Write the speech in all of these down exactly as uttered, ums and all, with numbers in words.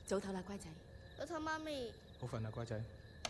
早唞啦，乖仔。 早唞，媽咪。 好瞓啦，乖仔。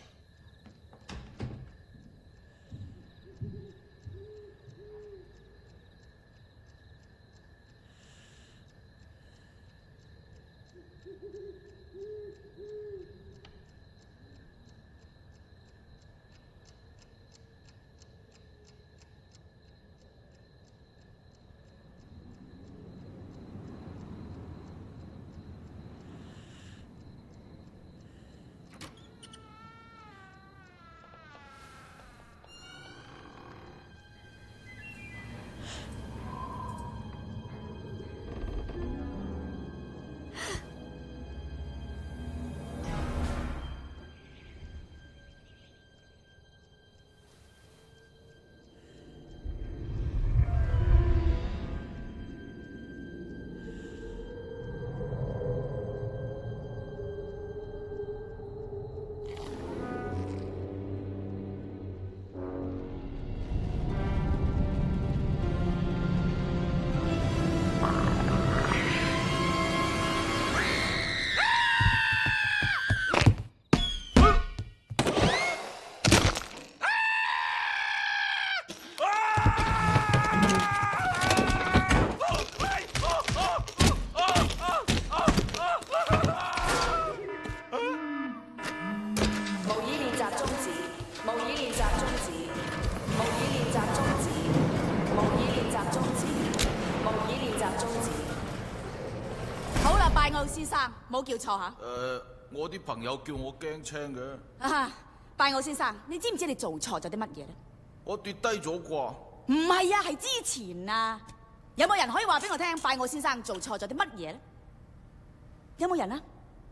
先生，冇叫錯吓。誒、 呃，我啲朋友叫我驚青嘅。 啊，拜奧先生，你知唔知你做錯咗啲乜嘢咧？ 我跌低咗啩？ 唔係啊，係之前啊。有冇人可以話俾我聽，拜奧先生做錯咗啲乜嘢咧？有冇人啊？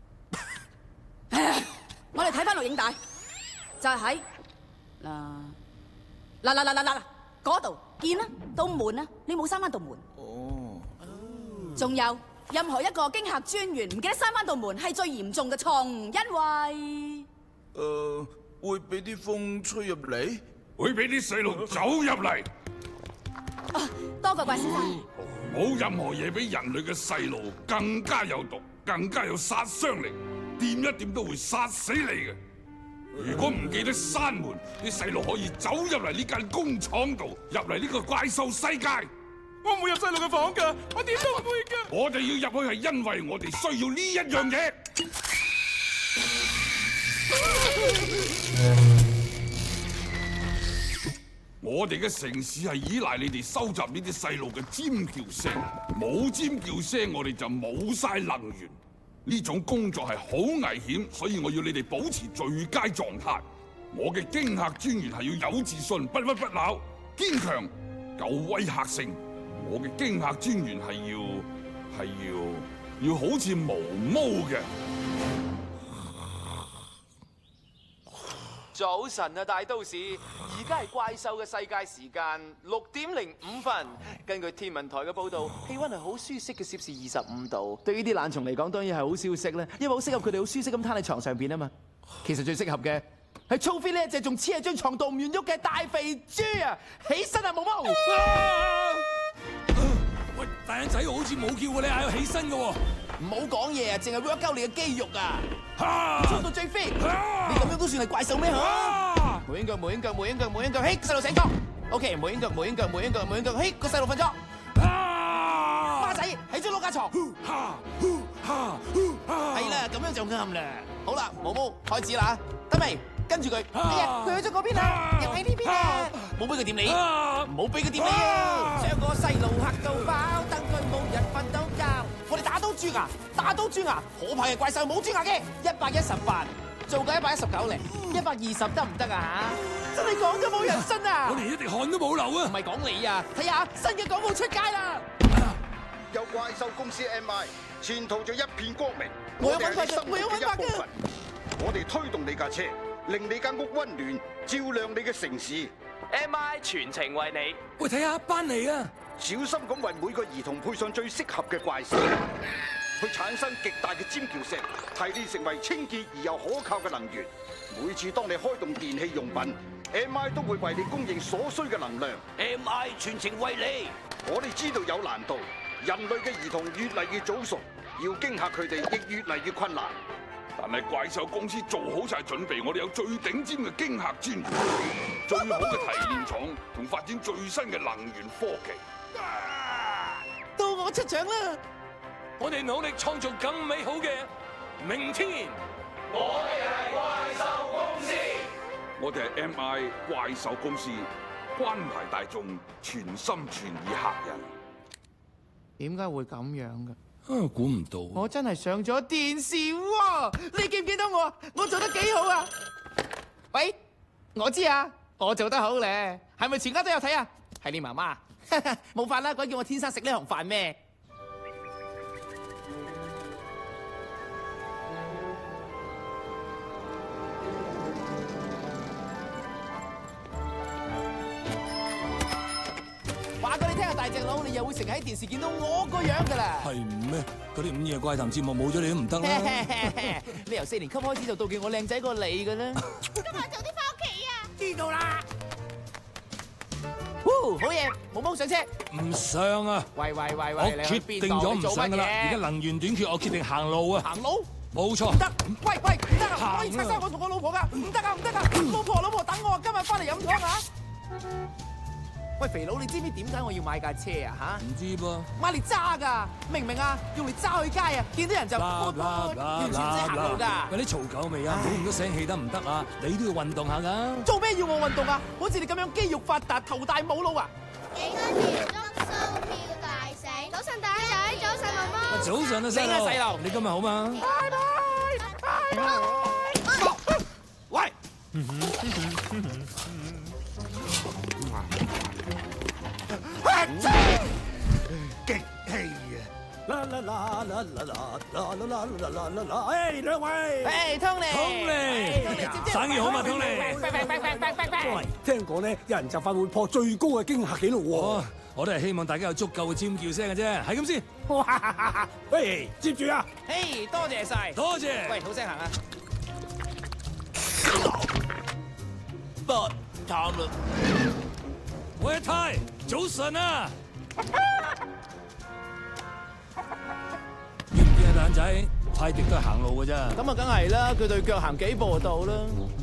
我哋睇翻錄影帶，就係喺嗱嗱嗱嗱嗱嗱嗰度見啦，道門啊，你冇閂翻道門。哦。仲有。任何一個驚嚇專員唔記得閂翻道門係最嚴重嘅錯誤，因為誒會俾啲風吹入嚟， 會俾啲細路走入嚟。 啊，多謝怪先生。 冇任何嘢比人類嘅細路更加有毒，更加有殺傷力，掂一掂都會殺死你嘅。如果唔記得閂門，啲細路可以走入嚟呢間工廠度，入嚟呢個怪獸世界。我唔會入細路嘅房㗎，我點都唔會㗎。我哋要入去係因為我哋需要呢一樣嘢。我哋嘅城市係依賴你哋收集呢啲細路嘅尖叫聲，冇尖叫聲我哋就冇晒能源。呢種工作係好危險，所以我要你哋保持最佳狀態。我嘅驚嚇專員係要有自信，不屈不撓，堅強，夠威嚇性。我嘅驚嚇專員係要係要要好似毛毛嘅。 早晨啊，大都市，而家係怪獸嘅世界時間六點零五分。根據天文台嘅報道，氣溫係好舒適嘅，攝氏二十五度。對於啲懶蟲嚟講，當然係好消息啦，因為好適合佢哋好舒適咁攤喺床上邊啊嘛。其實最適合嘅係操飛呢一隻仲黐喺張床度唔願喐嘅大肥豬啊！起身啊，毛毛！ 喂，大眼仔好似冇叫過你嗌我起身嘅喎。 唔好講嘢啊，淨係 work 鳩你嘅肌肉啊！操到最飛，你咁樣都算係怪獸咩嚇？無影腳，無影腳，無影腳，無影腳，嘿，細路醒咗。OK， 無影腳，無影腳，無影腳，無影腳，嘿，個細路瞓咗。孖仔喺張碌架床。係啦，咁樣就啱啦。好啦，毛毛開始啦，得未？跟住佢，哎呀，佢去咗嗰邊啦，又喺呢邊啊！冇俾佢掂你，唔好俾佢掂你啊！將個細路嚇到爆，等佢冇人瞓到覺。我哋打到豬牙，打到豬牙，可怕嘅怪獸冇豬牙嘅，一百一十八，做夠一百一十九嚟，一百二十得唔得啊嚇？真係講咗冇人信啊！ 我連一滴汗都冇流啊！ 唔係講你啊，睇下新嘅廣告出街啦！ 有怪獸公司 M I， 前途就一片光明。 我有揾法嘅，我有揾法嘅。 我哋推動你架車。令你間屋溫暖，照亮你嘅城市。 M I 全程為你。 喂，睇下班嚟啊！ 小心咁為每個兒童配上最適合嘅怪獸，去產生極大嘅尖叫聲，提煉成為清潔而又可靠嘅能源。每次當你開動電器用品 ，M I 都會為你供應所需嘅能量。 M I 全程為你。 我哋知道有難度，人類嘅兒童越嚟越早熟。 要驚嚇佢哋亦越嚟越困難。 但係怪獸公司做好晒準備，我哋有最頂尖嘅驚嚇專員，最好嘅提煉廠同發展最新嘅能源科技。 到我出場啦！ 我哋努力創造更美好嘅明天。 我哋係怪獸公司，我哋係 M I 怪獸公司，關懷大眾，全心全意客人。 點解會咁樣嘅？ 啊，估唔到。 我真係上咗電視喎！你記唔記得我？我做得幾好啊？喂，我知啊，我做得好咧，係咪全家都有睇啊？係你媽媽，冇法啦，鬼叫我天生食呢行飯咩？話過你聽下大隻佬，你又會成日喺電視見到我個樣噶啦。 係咩？嗰啲午夜怪談節目冇咗你都唔得啦。 你由四年級開始就妒忌我靚仔過你嘅啦。 今日早啲翻屋企啊！ 知道啦。呼，好嘢，毛毛上車。 唔上啊！ 喂喂喂我喂，你去決邊定咗唔度？ 上噶啦。而家而能源短缺，我決定行路啊。 行路？ 冇錯。 唔得！喂喂，唔得啊！ 行啊唔可以拆散我同我老婆噶，唔得啊唔得啊！老婆老婆等我，今日翻嚟飲湯啊！喂，肥佬，你知唔知點解我要買架車啊？吓？ 唔知噃。 買嚟揸噶，明唔明啊？用嚟揸去街啊，見到人就完全唔使行路噶。 喂，你嘈夠未啊？唔好咁多聲氣得唔得啊？你都要運動下噶。 做咩要我運動啊？好似你咁樣肌肉發達、頭大冇腦啊！ 幾多條中蘇票大醒？早晨大仔，早晨媽媽。 早上啊，細你啊細路路，你今日好嘛？ 拜拜拜拜。喂！ 激氣啊！啦啦啦啦啦啦啦啦啦啦啦啦！誒，兩位， 誒，Tony， Tony，生意好嘛，Tony？ 喂，聽講咧，有人就快會破最高嘅驚嚇紀錄喎。 哦，我都係希望大家有足夠嘅尖叫聲嘅啫，係咁先。 哇！喂，接住啊！ 誒，多謝晒， 多謝。 喂，好聲行啊！不貪啦。 喂，太，早晨啊！見唔見啊，蛋仔？泰迪都係行路嘅啫。 咁啊，梗係啦，佢對腳行幾步就到啦。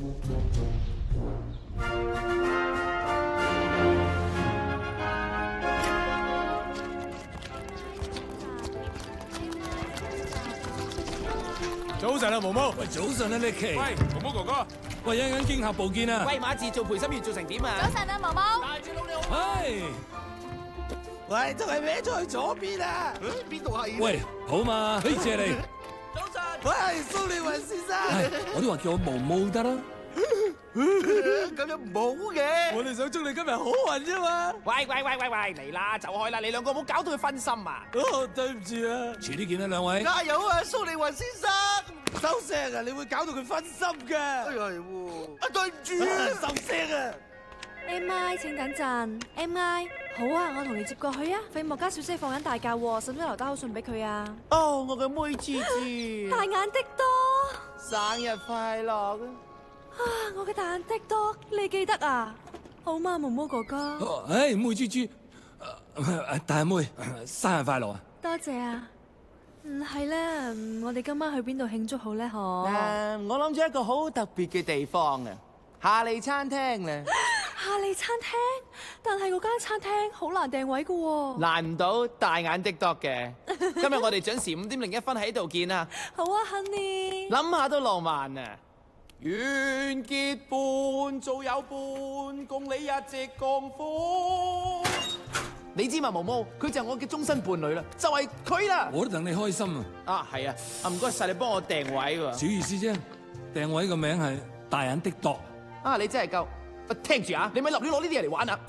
早晨啊，毛毛。 喂，早晨啊，Nicky。 喂，毛毛哥哥。 喂，一陣間驚嚇部見啊！ 喂，馬志做陪審員做成點啊？ 早晨啊，毛毛。 大隻佬你好。 係。 喂，都係歪咗去左邊啊！邊度係？ 喂，好嘛？嘿，謝你。 早晨。 喂，蘇利雲先生。 係，我都話叫我毛毛得啦。 咁樣唔好嘅。我哋想祝你今日好運啫嘛。 喂喂喂喂喂，嚟啦，走開啦！你兩個唔好搞到佢分心啊！ 哦，對唔住啊。 遲啲見啦，兩位。 加油啊，蘇利雲先生！收聲啊！你會搞到佢分心㗎。哎係喎。啊，對唔住啊，收聲啊！ M I， 請等陣。M I， 好啊，我同你接過去啊。費莫家小姐放緊大假喎，使唔使留低口信俾佢啊？ 哦，我嘅妹豬豬， 大眼的多， 生日快樂啊！ 啊，我嘅大眼的多，你記得啊？好嘛，毛毛哥哥。 哦，誒，妹豬豬，誒，大妹，生日快樂啊！ 多謝啊。嗯，係咧，我哋今晚去邊度慶祝好咧？嗬？誒， 我諗咗一個好特別嘅地方啊，夏利餐廳咧。 夏利餐廳，但係嗰間餐廳好難訂位噶喎。 難唔到大眼的多嘅。今日我哋準時五點零一分喺度見啊！ 好啊 ，Honey。 諗下都浪漫啊！願結伴，早有伴，共你一直共歡。你知嘛，毛毛，佢就係我嘅終身伴侶啦，就係佢啦。 我都等你開心啊！ 啊，係啊，啊唔該晒你幫我訂位喎。 小意思啫，訂位個名係大眼的多。 啊，你真係夠。聽住啊！你咪立亂攞呢啲嘢嚟玩啊！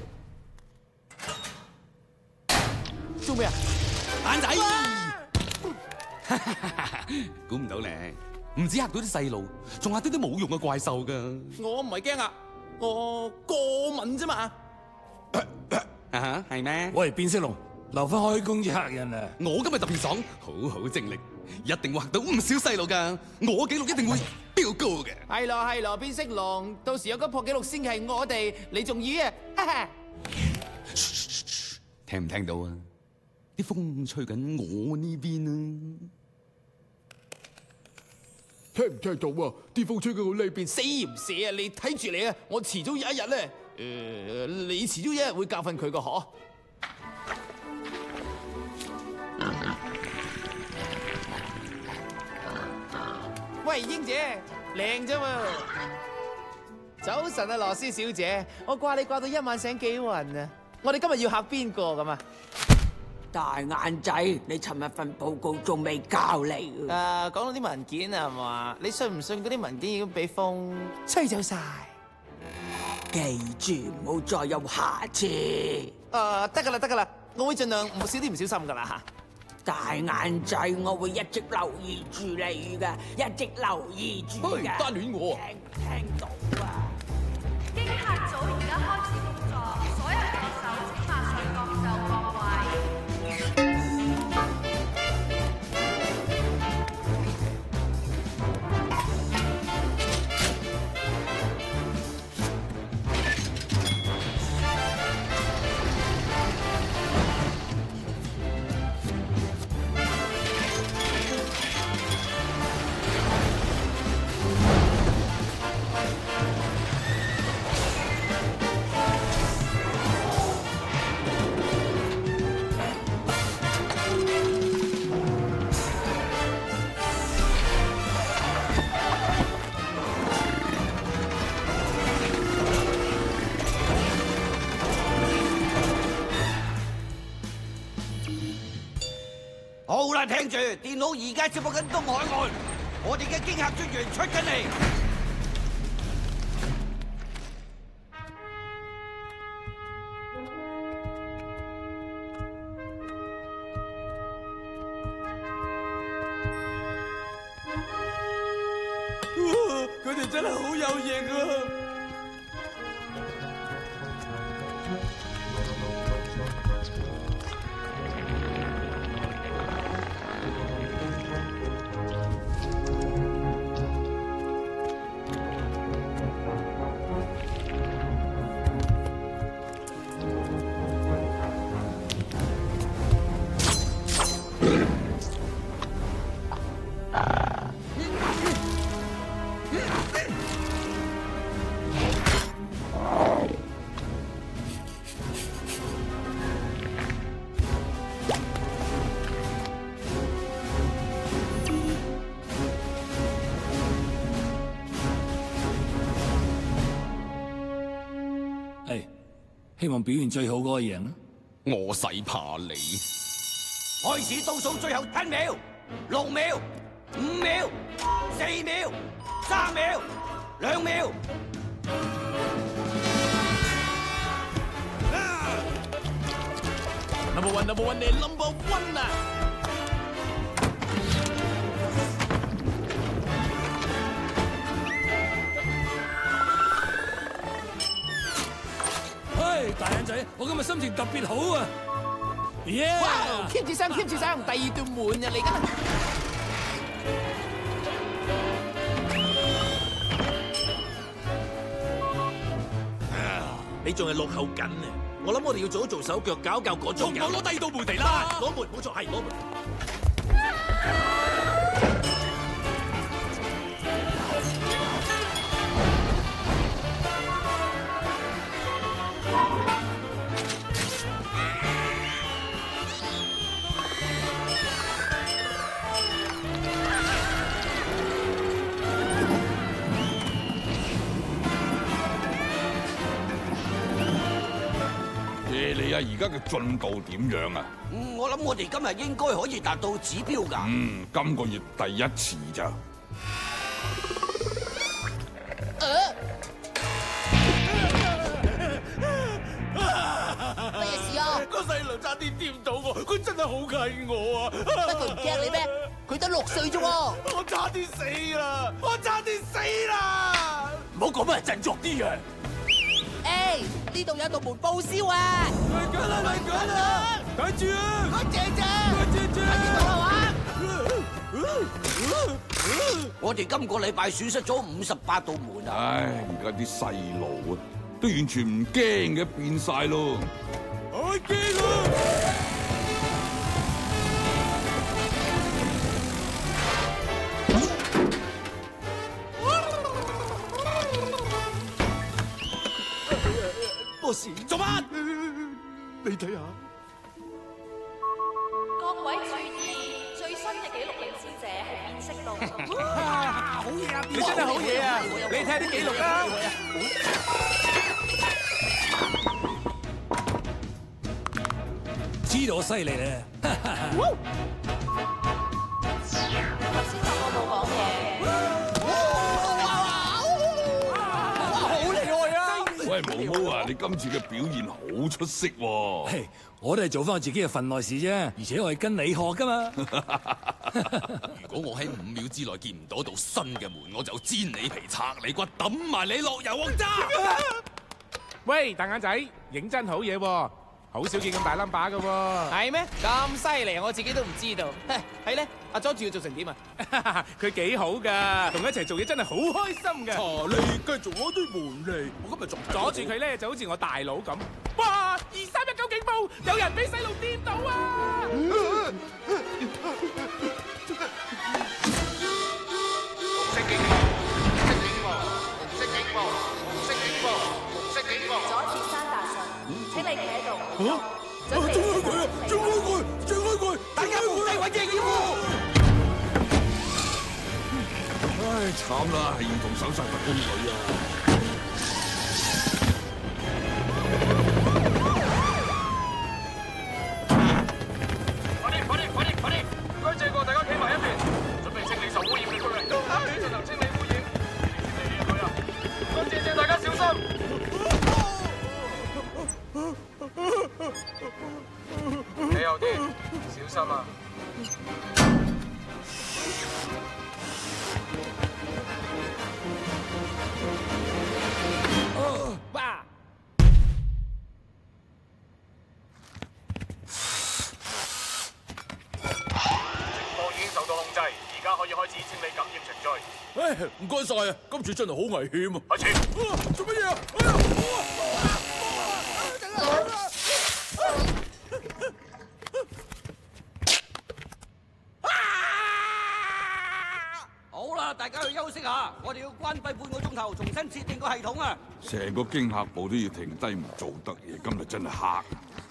做咩啊？ 蛋仔，估唔到咧，唔止嚇到啲細路，仲嚇到啲冇用嘅怪獸噶。 我唔係驚啊，我過敏啫嘛。 啊哈，係咩？ 喂，變色龍，留翻開工至嚇人啊！ 我今日特別爽，好好精力，一定會嚇到唔少細路噶。我紀錄一定會飆高嘅。 係咯係咯，變色龍，到時有個破紀錄先係我哋，你仲要啊？ 聽唔聽到啊？ 啲風吹緊我呢邊啊！ 聽唔聽到啊？啲風吹緊我呢邊， 死唔死啊！你睇住你啊！我遲早有一日咧，誒、呃，你遲早有一日會教訓佢個嗬。喂，英姐，靚啫喎！早晨啊，羅斯小姐，我掛你掛到一晚醒幾暈啊！我哋今日要考邊個咁啊？ 大眼仔，你尋日份報告仲未交你？ 誒，講到啲文件啊，係嘛？你信唔信嗰啲文件已經俾風吹走晒？ 記住唔好再有下次。 誒，得噶啦，得噶啦，我會盡量唔少啲唔小心噶啦嚇。 大眼仔，我會一直留意住你噶，一直留意住噶。 單戀我啊！ 聽聽到啊！ 經客組而家開始工作，所有助手請馬上各就各位。 好啦，聽住，電腦而家接報緊東海岸，我哋嘅驚嚇專員出緊嚟。佢哋真係好有型啊！ 希望表現最好嗰個贏啦！ 我使怕你。 開始倒數最後七秒，六秒，五秒，四秒，三秒，兩秒。 Number one, number one， 你 number one 啊！ 大眼仔，我今日心情特別好啊！耶！ 哇 ！keep 住聲 ，keep 住聲，第二段門啊嚟緊。 你仲係落後緊啊！我諗我哋要做一做手腳，搞搞嗰種人。我攞第二道門嚟啦！攞門，冇錯，係攞門。 你啊，而家嘅進度點樣啊？ 嗯，我諗我哋今日應該可以達到指標㗎。 嗯，今個月第一次咋？ 乜嘢事啊？ 個細路差啲掂到我，佢真係好契我啊！ 乜佢唔驚你咩？佢得六歲啫喎！ 我差啲死啦！我差啲死啦！唔好講乜振作啲啊！ 誒，呢度有道門報銷啊！ 嚟緊啦！嚟緊啦！睇住啊！ 我姐姐， 我姐姐， 喺邊度啊？ 我哋今個禮拜損失咗五十八道門啊！ 唉，而家啲細路啊，都完全唔驚嘅，變晒咯！ 我驚啊！ 你睇下。 各位注意，最新嘅紀錄領先者係變色龍。 哇，好嘢啊！你真係好嘢啊！你睇下啲紀錄啦。 知道我犀利咧。 頭先就我冇講嘢。 好厲害啊！ 喂，毛毛啊，你今次嘅表現好出色喎。 係，我都係做翻我自己嘅份內事啫，而且我係跟你學噶嘛。 如果我喺五秒之內見唔到道新嘅門，我就煎你皮、拆你骨、抌埋你落油鑊渣。 喂，大眼仔，認真好嘢喎！好少見咁大 number 㗎喎， 係咩？咁犀利，我自己都唔知道。係咧，阿佐住要做成點啊？ 佢幾好㗎，同佢一齊做嘢真係好開心㗎。 查理，繼續我啲門嚟，我今日仲阻住佢咧，就好似我大佬咁。哇！二三一九警報，有人俾細路掂到啊！紅色警報！紅色警報！紅色警報！紅色警報！紅色警報！ 佐治山達信，請你企喺度。 嚇！做開佢啊！做開佢！做開佢！ 大家冇低揾嘢要喎！ 唉，慘啦，係兒童手殺特工隊啊！ 快啲！快啲！快啲！快啲！唔該借過大家企埋一邊，準備清理受污染嘅區域，進行清理污染。清理呢一區啊！唔該謝謝大家小心。你有啲小心啊！ 哇！ 情況已經受到控制，而家可以開始清理感染程序。 唉，唔該晒啊！今次真係好危險啊！ 開始。 做乜嘢啊？哎呀！ 好啦，大家去休息下，我哋要關閉半個鐘頭，重新設定個系統啊！ 成個驚嚇部都要停低唔做得嘢，今日真係黑。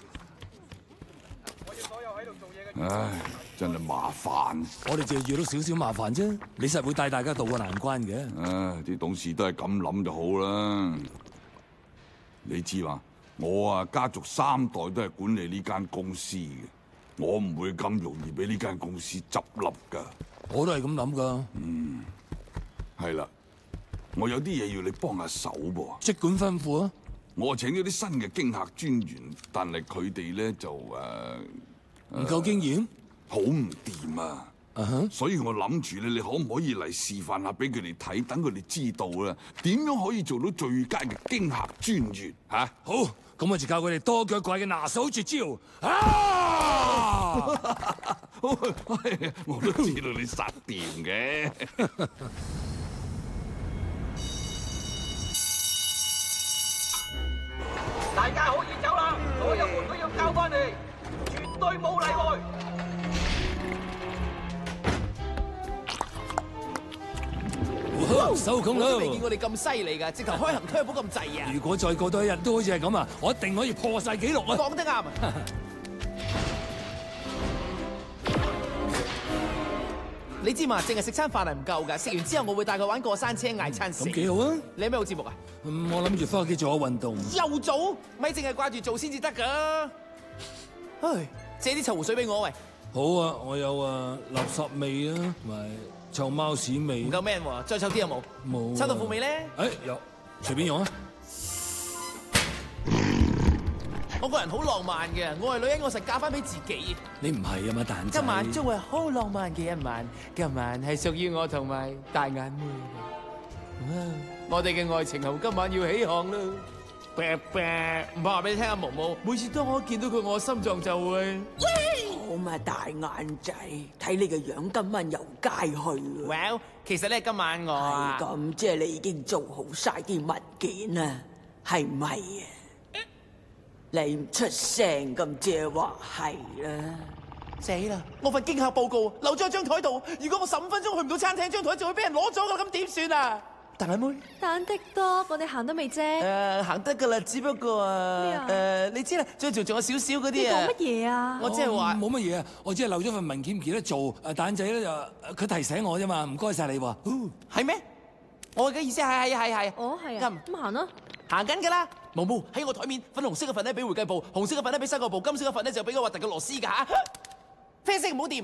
我要所有喺度做嘢嘅。 唉，真係麻煩。 我哋淨係遇到少少麻煩啫，你實會帶大家渡過難關嘅。 唉，啲董事都係咁諗就好啦。你知嘛？我啊家族三代都係管理呢間公司嘅，我唔會咁容易俾呢間公司執笠噶。 我都係咁諗噶。 嗯，係啦，我有啲嘢要你幫下手噃。 即管吩咐啊！ 我請咗啲新嘅驚嚇專員，但係佢哋咧就誒唔夠經驗， 好唔掂啊！ Uh-huh. 所以我諗住咧，你可唔可以嚟示範下俾佢哋睇，等佢哋知道啦，點樣可以做到最佳嘅驚嚇專員嚇？啊、 好，咁我就教佢哋多腳怪嘅拿手絕招。啊！ 我都知道你實掂嘅。 大家可以走啦，所有門都要交翻嚟，絕對冇例外。 收工啦！ 我都未見過你咁犀利㗎，直頭開行 turbo 咁滯啊！ 如果再過多一日都好似係咁啊，我一定可以破晒紀錄啊！ 講得啱啊！你知嘛？淨係食餐飯係唔夠㗎，食完之後我會帶佢玩過山車嗌餐食。 咁幾好啊！ 你有咩好節目啊？ 嗯，我諗住翻屋企做下運動。 又做？咪淨係掛住做先至得㗎！唉，借啲臭湖水俾我喂！ 好啊，我有啊垃圾味啊，同埋臭貓屎味。 唔夠 man 喎，再臭啲有冇？ 冇。 臭豆腐味咧？ 誒有，隨便用啊！ 我個人好浪漫嘅，我係女人，我實嫁翻俾自己。 你唔係啊嘛，蛋仔。 今晚將會係好浪漫嘅一晚，今晚係屬於我同埋大眼妹嘅。我哋嘅愛情號今晚要起航啦！唔怕話俾你聽啊，毛毛，每次當我見到佢，我心臟就會。 好嘛，大眼仔，睇你個樣，今晚遊街去。 Well，其實咧今晚我係咁，即係你已經做好晒啲文件啦，係唔係啊？你唔出聲咁即係話係啦。 死啦！我份驚嚇報告留咗喺張台度，如果我十五分鐘去唔到餐廳，張台就會俾人攞咗㗎，咁點算啊？ 大妹。 蛋的多，我哋行得未啫？ 誒，行得噶啦，只不過啊，誒，你知啦，最仲仲有少少嗰啲啊。 你講乜嘢啊？ 我即係話冇乜嘢啊，我只係漏咗份文件唔記得做。誒，蛋仔咧就佢提醒我啫嘛，唔該晒你喎。 係咩？我嘅意思係係係係。 哦，係啊。咁行啦。 行緊㗎啦。毛毛喺我台面，粉紅色嘅份咧俾會計部，紅色嘅份咧俾收購部，金色嘅份咧就俾個核突嘅螺絲㗎。啡色唔好掂。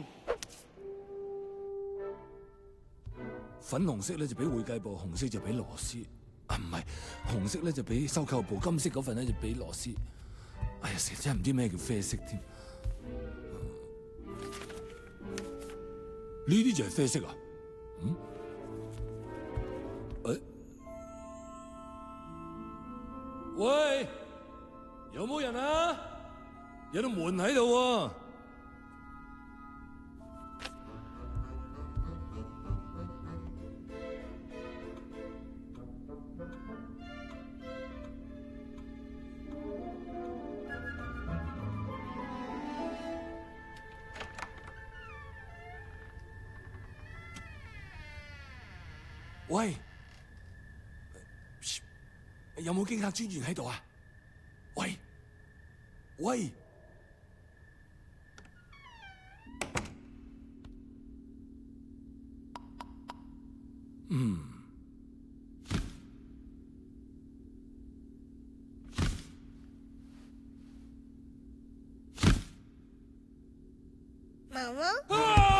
粉紅色咧就俾會計部，紅色就俾螺絲。啊，唔係，紅色咧就俾收購部，金色嗰份咧就俾螺絲。哎呀，成日真係唔知咩叫啡色添。呢啲就係啡色啊？嗯？誒？喂，有冇人啊？有道門喺度喎。喂，有冇經客專員喺度啊？喂，喂，嗯， 毛毛。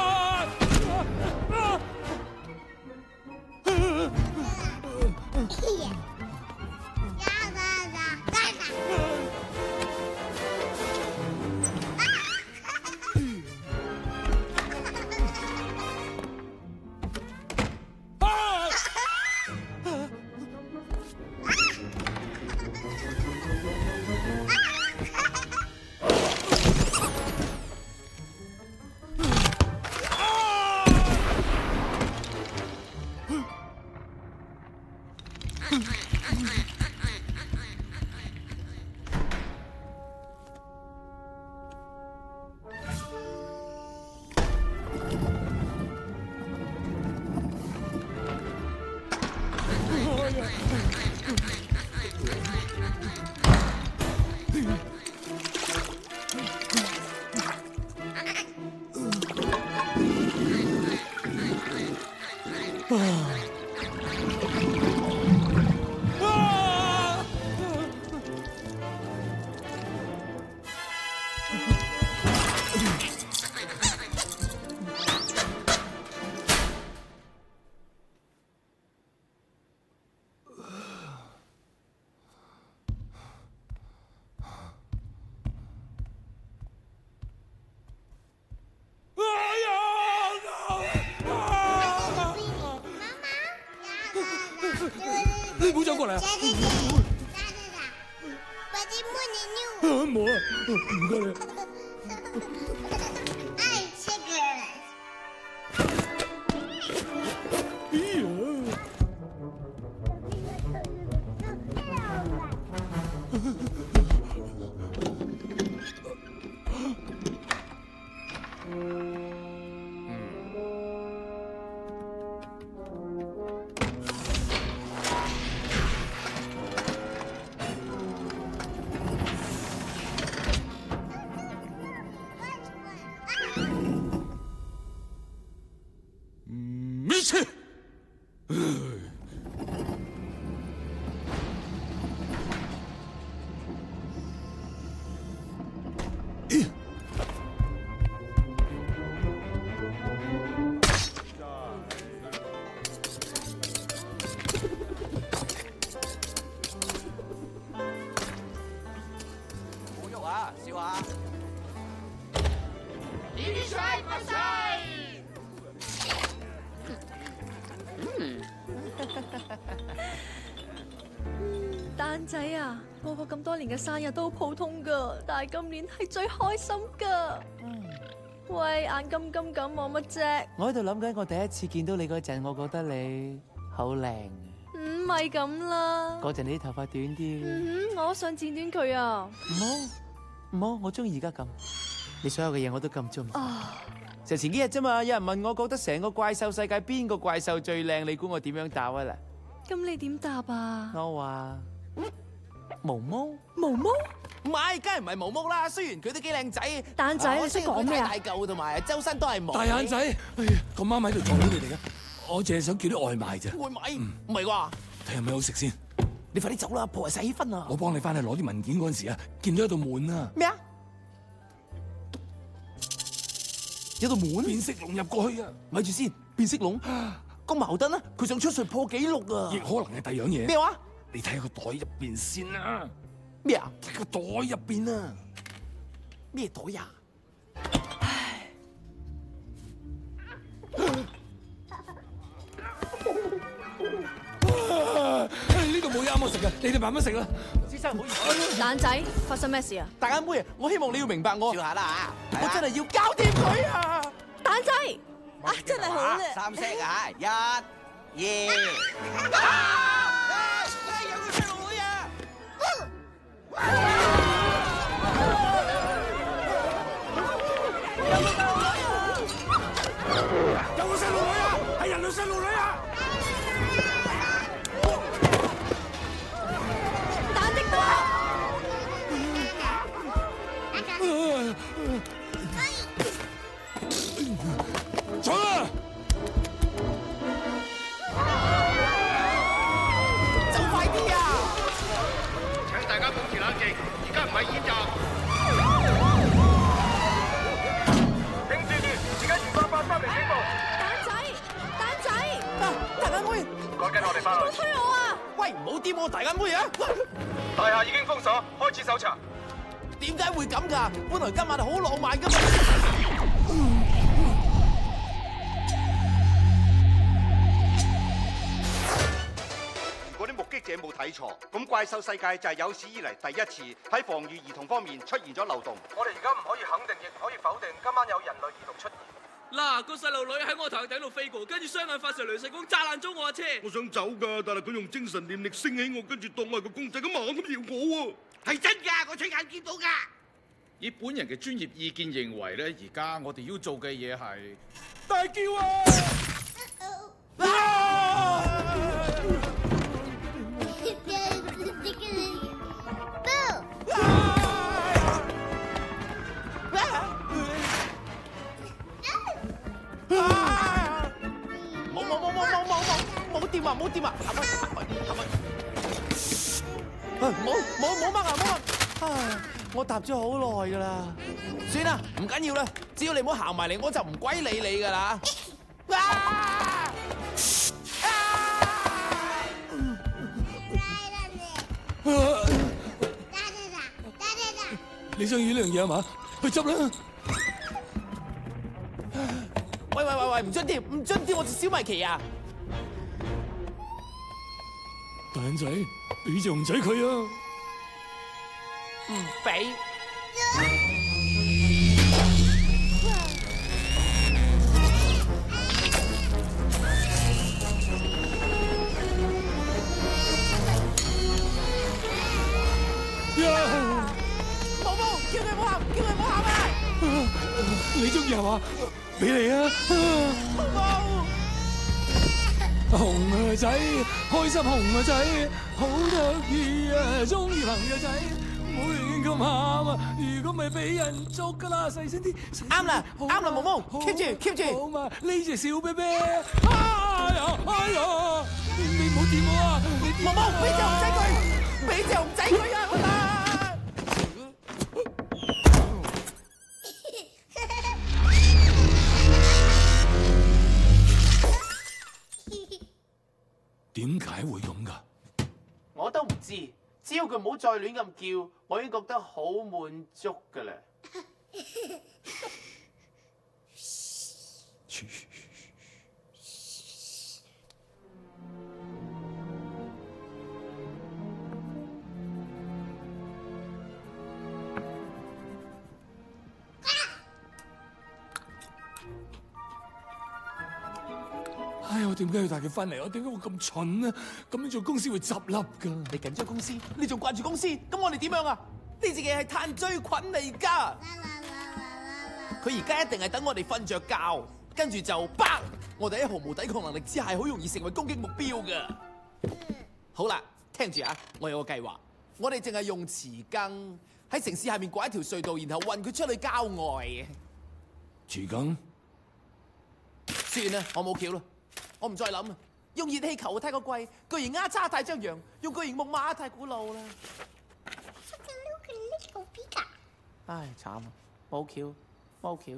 你唔好走過嚟啊！冇啊，唔該你。 蛋仔啊，過過咁多年嘅生日都好普通噶，但係今年係最開心噶。喂，眼金金咁望乜啫？ 我喺度諗緊，我第一次見到你嗰陣，我覺得你好靚。 唔係咁啦。 嗰陣你啲頭髮短啲。 嗯哼，我都想剪短佢啊。 唔好，唔好，我中意而家咁。你所有嘅嘢我都咁中意。就前幾日啫嘛，有人問我覺得成個怪獸世界邊個怪獸最靚，你估我點樣答啊啦？ 咁你點答啊？ 我話毛毛， 毛毛？ 唔係，梗係唔係毛毛啦。雖然佢都幾靚仔， 蛋仔，你識講咩啊？ 大嚿同埋周身都係毛。 大眼仔，哎呀，咁啱喺度撞到你哋嘅，我淨係想叫啲外賣啫。 外賣？唔係啩？ 睇下有咩好食先。 你快啲走啦，破壞晒氣氛啊！ 我幫你翻去攞啲文件嗰陣時啊，見到一道門啊。 咩啊？有道門？ 變色龍入過去啊！ 咪住先，變色龍咁矛盾啊！佢想出術破紀錄啊！ 亦可能係第二樣嘢。 咩話？ 你睇下個袋入邊先啊！ 咩啊？ 睇個袋入邊啊！ 咩袋呀？ 呢度冇嘢啱我食嘅，你哋慢慢食啦。 先生唔好意思。 蛋仔，發生咩事啊？ 大眼妹啊，我希望你要明白我。 笑下啦嚇， 我真係要搞掂佢啊！ 蛋仔，啊真係好咧。 三聲啊，一、二。有個細路女啊！ 有個細路女啊！係人類細路女啊！ 蛋的多。 走啊！ 走快啲啊！ 請大家保持冷靜，而家唔係演習。聽住住，而家二八八三零警報。 蛋仔，蛋仔， 啊，大眼妹， 趕緊我哋翻去。 推我啊！ 喂，唔好掂我大眼妹啊！ 大廈已經封鎖，開始搜查。 點解會咁㗎？本來今晚係好浪漫㗎嘛。 如果啲目擊者冇睇錯，咁怪獸世界就係有史以嚟第一次喺防禦兒童方面出現咗漏洞。 我哋而家唔可以肯定，亦唔可以否定今晚有人類兒童出現。 嗱，個細路女喺我頭頂度飛過，跟住雙眼發射雷射光，炸爛咗我架車。 我想走㗎，但係佢用精神念力升起我，跟住當我係個公仔咁猛咁搖我喎。 係真㗎，我親眼見到㗎。 以本人嘅專業意見認為咧，而家我哋要做嘅嘢係大叫啊！ 冇冇冇冇冇冇冇冇掂啊！冇掂啊！係咪係咪？冇冇冇掹啊！冇掹！唉，我搭咗好耐噶啦，算啦，唔緊要啦，只要你唔好行埋嚟，我就唔鬼理你噶啦。啊！ 你想要呢樣嘢啊嘛？去執啦！ 喂喂喂喂，唔准掂，唔准掂我隻小米奇啊！ 大眼仔，俾隻熊仔佢啊！ 唔俾。毛毛，叫佢唔好喊，叫佢唔好喊啊！ 你中意係嘛？俾你啊！ 毛毛。 熊啊仔，開心熊啊仔，好得意啊！中意朋友仔，唔好亂咁喊啊！如果咪俾人捉噶啦，細聲啲。 啱啦，啱啦，毛毛 ，keep 住 keep 住。 好嘛，呢隻小 B B，哎呀哎呀，你唔好掂我啊！ 毛毛，俾隻熊仔佢，俾隻熊仔佢啊！ 點解會咁噶？ 我都唔知，只要佢唔好再亂咁叫，我已經覺得好滿足噶啦。 唉，我點解要帶佢翻嚟？我點解會咁蠢呢？咁樣做公司會執笠噶。 你緊張公司，你仲掛住公司，咁我哋點樣啊？呢隻嘢係炭疽菌嚟噶，佢而家一定係等我哋瞓着覺，跟住就 bang！我哋喺毫無抵抗能力之下，好容易成為攻擊目標噶。 好啦，聽住啊，我有個計劃，我哋淨係用匙羹喺城市下面掘一條隧道，然後運佢出去郊外嘅。 匙羹？ 算啦，我冇橋啦，我唔再諗啦。用熱氣球太過貴，巨型鴨叉太張揚，用巨型木馬太古老啦。唉，慘啊！冇橋，冇橋，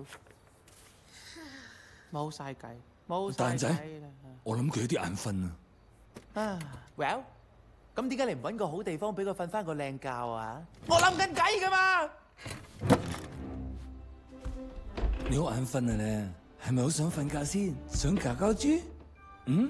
冇晒計，冇晒計蛋仔啦。 我諗佢有啲眼瞓啊。 啊 ，Well， 咁點解你唔揾個好地方俾佢瞓翻個靚覺啊？我諗緊計噶嘛。 你好眼瞓啊咧，係咪好想瞓覺先？想搞搞豬？嗯？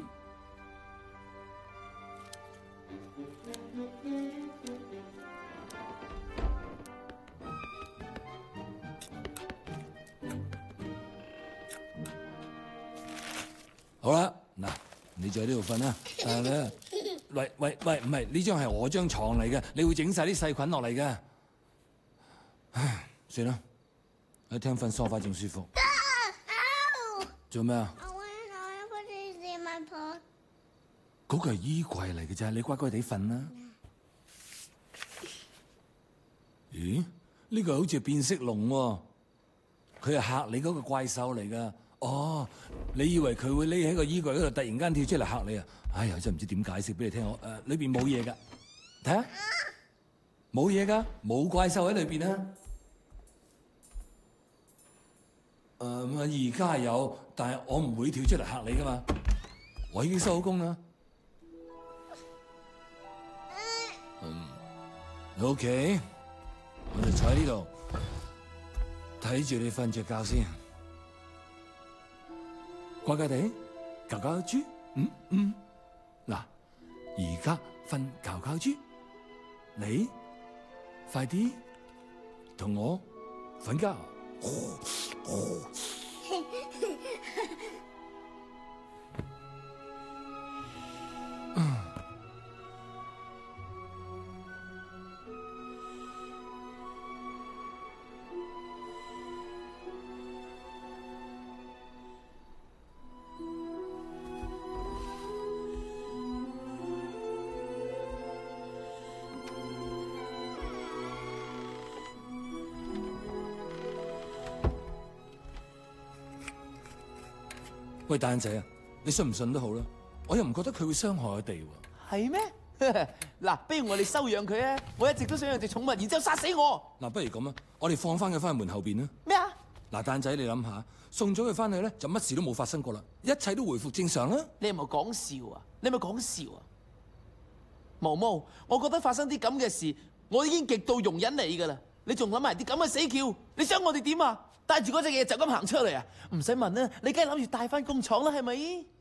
好啦，嗱，你就喺呢度瞓啦。但係咧，喂喂喂，唔係呢張係我張床嚟嘅，你會整晒啲細菌落嚟嘅。唉，算啦，喺廳瞓梳化仲舒服。做咩啊？嗰個係衣櫃嚟嘅咋，你乖乖地瞓啦。咦？呢個好似變色龍喎，佢係嚇你嗰個怪獸嚟噶。哦，你以為佢會匿喺個衣櫃嗰度，突然間跳出嚟嚇你啊？哎呀，真係唔知點解釋俾你聽。我誒裏邊冇嘢㗎，睇下冇嘢㗎，冇怪獸喺裏邊啊。誒而家有，但係我唔會跳出嚟嚇你㗎嘛。我已經收好工啦。嗯 ，OK， 我就坐喺呢度睇住你瞓着覺先。乖乖地，搞搞豬，嗯嗯，嗱，而家瞓搞搞豬，你快啲同我瞓覺。喂，蛋仔啊，你信唔信都好啦，我又唔覺得佢會傷害我哋喎。 係咩？嗱，不如我哋收養佢啊！我一直都想養隻寵物，然之後殺死我。 嗱，不如咁啊，我哋放翻佢翻去門後邊啦。 咩啊？ 嗱，蛋仔，你諗下，送咗佢翻去咧，就乜事都冇發生過啦，一切都回復正常啦。 你係咪講笑啊？你係咪講笑啊？毛毛，我覺得發生啲咁嘅事，我已經極度容忍你噶啦。你仲諗埋啲咁嘅死橋？你想我哋點啊？帶住嗰隻嘢就咁行出嚟啊？唔使問啦，你梗係諗住帶翻工廠啦，係咪？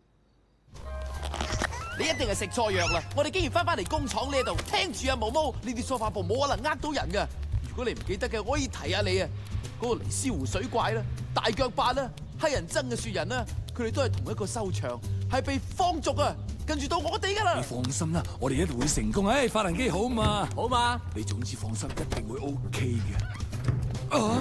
你一定係食錯藥啦！我哋竟然翻返嚟工廠呢度，聽住啊，毛毛，呢啲梳化部冇可能呃到人噶。如果你唔記得嘅，我可以提下你啊。嗰、那個尼斯湖水怪啦、大腳八啦、黑人憎嘅雪人啦，佢哋都係同一個收場，係被放逐啊！跟住到我哋噶啦。 你放心啦，我哋一定會成功。唉、哎，發能機好嘛？ 好嘛？ 你總之放心，一定會 OK 嘅。啊！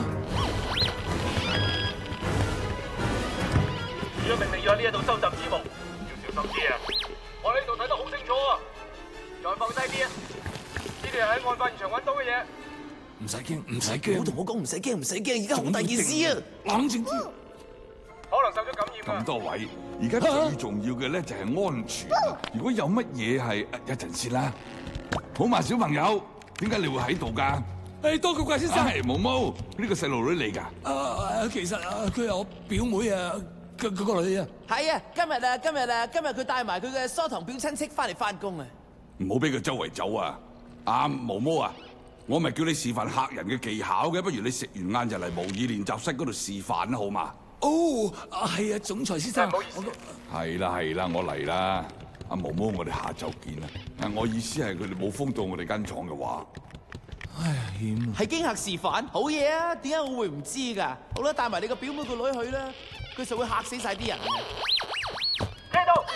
如果命令要喺呢一度收集指紋，要小心啲啊！我喺呢度睇得好清楚啊！再放低啲啊！呢啲係喺案發現場揾到嘅嘢。 唔使驚，唔使驚， 唔好同我講唔使驚，唔使驚，而家好大件事啊！ 冷靜啲。 可能受咗感染啊！ 咁多位，而家最重要嘅咧就係安全。如果有乜嘢係，一陣先啦。好嘛，小朋友，點解你會喺度㗎？ 誒，多個怪先生。 係毛毛，呢個細路女嚟㗎。 啊，其實啊，佢係我表妹啊。佢嗰個女啊， 係啊，今日啊，今日啊，今日佢帶埋佢嘅疏堂表親戚翻嚟翻工啊！ 唔好俾佢周圍走啊！阿毛毛啊，我咪叫你示範客人嘅技巧嘅，不如你食完晏就嚟模擬練習室嗰度示範啦，好嘛？ 哦，啊係啊，總裁先生， 唔好意思， 係啦係啦，我嚟啦！阿毛毛，我哋下晝見啦。但我意思係佢哋冇封到我哋間廠嘅話， 唉，險啊！ 係驚嚇示範，好嘢啊！點解我會唔知㗎？好啦，帶埋你個表妹個女去啦。佢就會嚇死晒啲人。 聽到，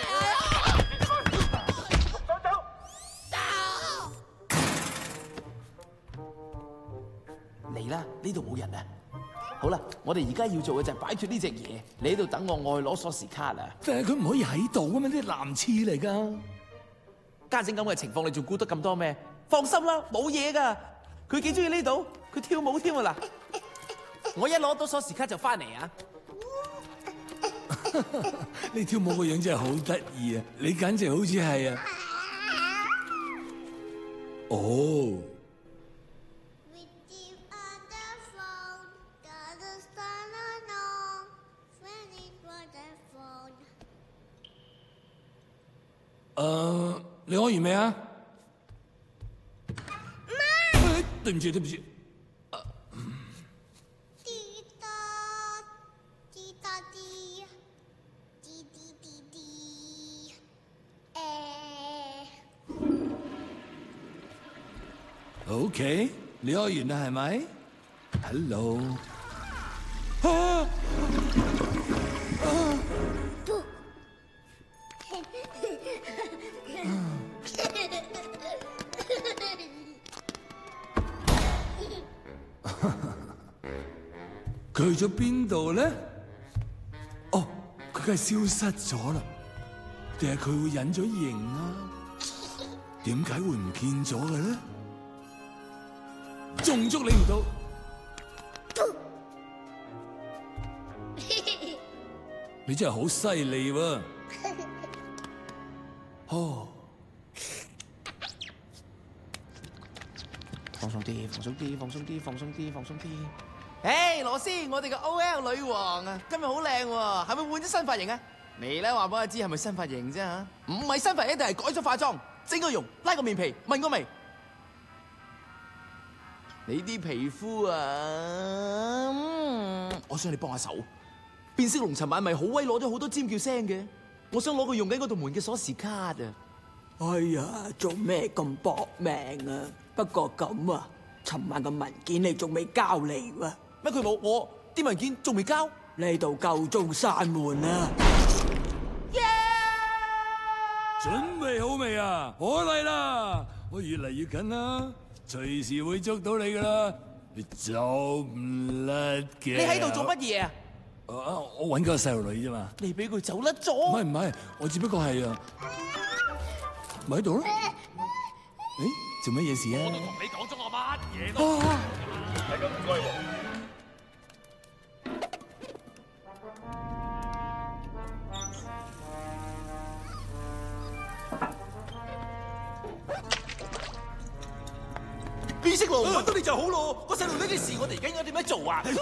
想走， 嚟啦！呢度冇人啊！好啦，我哋而家要做嘅就係擺脱呢隻嘢。你喺度等我，我去攞鎖匙卡啦。 但係佢唔可以喺度啊嘛，啲男廁嚟㗎。 家陣咁嘅情況，你仲估得咁多咩？放心啦，冇嘢㗎。佢幾中意呢度，佢跳舞添啊嗱！我一攞到鎖匙卡就翻嚟啊！ 你跳舞個樣真係好得意啊！你簡直好似係啊！哦。誒，你屙完未啊？媽，對唔住，對唔住。 滴答滴答滴，滴滴滴滴，誒。 OK， 你屙完啦係咪 ？Hello。啊！啊！佢去咗邊度咧？哦，佢梗係消失咗啦，定係佢會隱咗形啊？點解會唔見咗嘅咧？仲捉你唔到？你真係好犀利喎！哦， 放鬆啲，放鬆啲，放鬆啲，放鬆啲，放鬆啲。誒，羅斯，我哋嘅 O L 女王啊，今日好靚喎，係咪換咗新髮型啊？你咧話俾我知係咪新髮型啫嚇？唔係新髮型，一定係改咗化妝，整個容，拉個面皮，問過未？你啲皮膚啊，嗯、我想你幫下手。變色龍尋晚咪好威，攞咗好多尖叫聲嘅，我想攞佢用緊嗰道門嘅鎖匙卡啊！ 哎呀，做咩咁搏命啊？不過咁啊，尋晚個文件你仲未交嚟喎。 乜佢冇？我啲文件仲未交？ 呢度夠鐘閂門啦！ 準備好未啊？我嚟啦！我越嚟越近啦，隨時會捉到你噶啦，你走唔甩嘅。 你喺度做乜嘢啊？ 啊！我揾個細路女啫嘛。 你俾佢走甩咗？ 唔係唔係，我只不過係啊，咪喺度咯。誒，做乜嘢事啊？ 我都同你講咗我乜嘢都係咁唔該喎。 變色龍揾到你就好咯，個細路女嘅事我哋而家應該點樣做啊？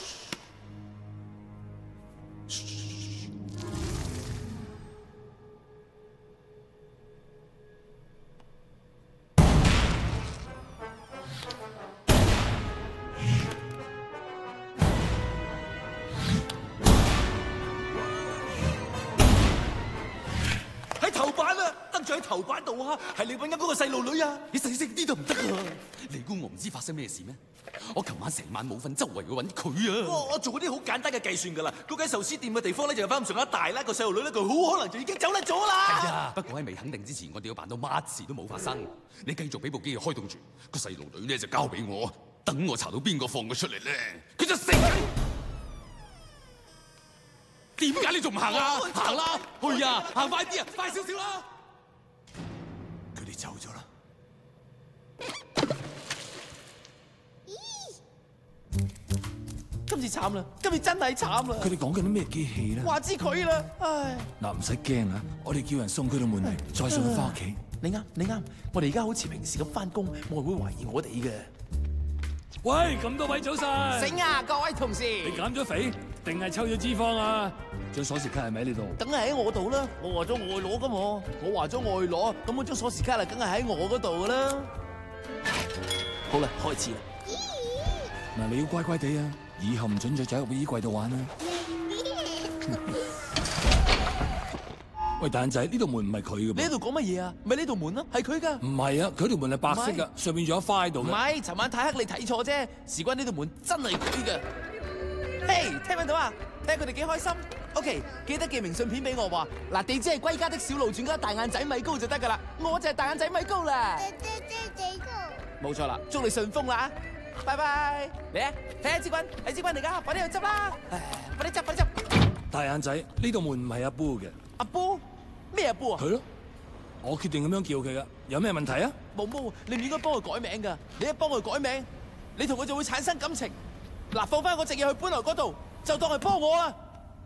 喺頭版度啊，係你揾緊嗰個細路女啊！你細聲啲都唔得啊！ 你估我唔知發生咩事咩？我琴晚成晚冇瞓，周圍去揾佢啊！ 我我做嗰啲好簡單嘅計算㗎啦，嗰間壽司店嘅地方咧就翻咁上下大啦，個細路女咧佢好可能就已經走甩咗啦！ 係啊，不過喺未肯定之前，我哋要扮到乜事都冇發生。你繼續俾部機開動住，個細路女咧就交俾我，等我查到邊個放佢出嚟咧，佢就死緊。點解你仲唔行啊？行啦，去啊，行快啲啊，快少少啦！ 佢哋走咗啦。 今次慘啦，今次真係慘啦！ 佢哋講緊啲咩機器咧？ 話知佢啦，唉！ 嗱，唔使驚啊，我哋叫人送佢到門嚟，再送佢翻屋企。 你啱，你啱，我哋而家好似平時咁翻工，冇人會懷疑我哋嘅。 喂，咁多位早晨！ 醒啊，各位同事！ 你減咗肥定係抽咗脂肪啊？張鎖匙卡係咪喺呢度？ 梗係喺我度啦，我話咗我去攞噶嘛，我話咗我去攞，咁嗰張鎖匙卡啦，梗係喺我嗰度噶啦。好啦，開始啦。 嗱，你要乖乖地啊，以後唔准再走入衣櫃度玩啦。喂，蛋仔，呢度門唔係佢嘅噃。 你喺度講乜嘢啊？唔係呢度門啊，係佢噶。 唔係啊，佢條門係白色噶，上面仲有花喺度。 唔係，尋晚太黑你睇錯啫，事關呢度門真係佢嘅。嘿，聽唔聽到啊？睇下佢哋幾開心。OK， 記得寄明信片俾我話，嗱，地址係歸家的小路轉家大眼仔米高就得噶啦，我就係大眼仔米高啦。冇錯啦，祝你順風啦，拜拜。嚟啊，睇下支棍，係支棍嚟噶，快啲去執啦。快啲執，快啲執。 大眼仔，呢度門唔係阿 Boo 嘅。 阿 Boo？咩阿 Boo 啊？ 佢咯。 我決定咁樣叫佢噶，有咩問題啊？ 毛毛，你唔應該幫佢改名㗎，你一幫佢改名，你同佢就會產生感情。嗱，放翻我隻嘢去本來嗰度，就當係幫我啦。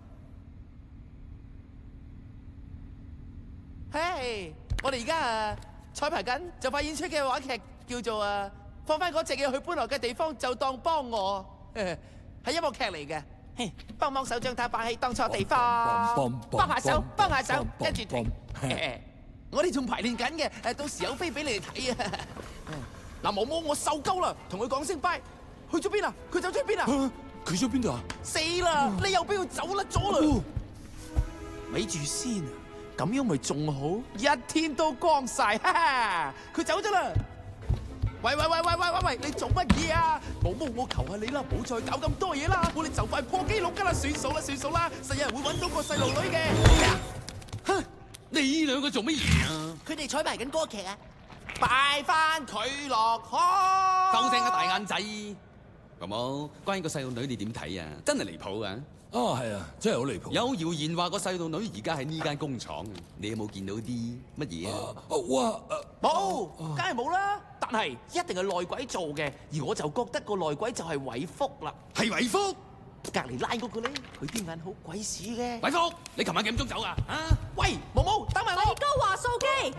嘿，我哋而家啊彩排緊，就快演出嘅話劇叫做啊放翻嗰隻嘢去本來嘅地方，就當幫我，係音樂劇嚟嘅。嘿，幫幫手將它擺喺當錯地方，幫下手，幫下手，跟住停。我哋仲排練緊嘅，誒，到時有飛俾你哋睇啊！嗱，毛毛，我受夠啦，同佢講聲拜，去咗邊啊？佢走咗去邊啊？ 佢咗邊度啊？ 死啦！你又俾佢走甩咗啦！咪住先啊，咁樣咪仲好，一天都光晒，哈哈！佢走咗啦！喂喂喂喂喂喂喂，你做乜嘢啊？毛毛，我求下你啦，唔好再搞咁多嘢啦，我哋就快破紀錄噶啦，算數啦，算數啦，實有人會揾到個細路女嘅。 哼！你兩個做乜嘢啊？ 佢哋彩排緊歌劇啊！拜翻佢落海。 收聲啊，大眼仔！毛毛，關於個細路女你點睇啊？真係離譜啊！ 哦，係啊，真係好離譜。 有謠言話個細路女而家喺呢間工廠，你有冇見到啲乜嘢啊？ 哇！ 冇，梗係冇啦。但係一定係內鬼做嘅，而我就覺得個內鬼就係偉福啦。 係偉福？ 隔離拉嗰個咧，佢啲眼好鬼屎嘅。 偉福，你琴晚幾點鐘走啊？啊！ 喂，毛毛，等埋我。 米高華數機。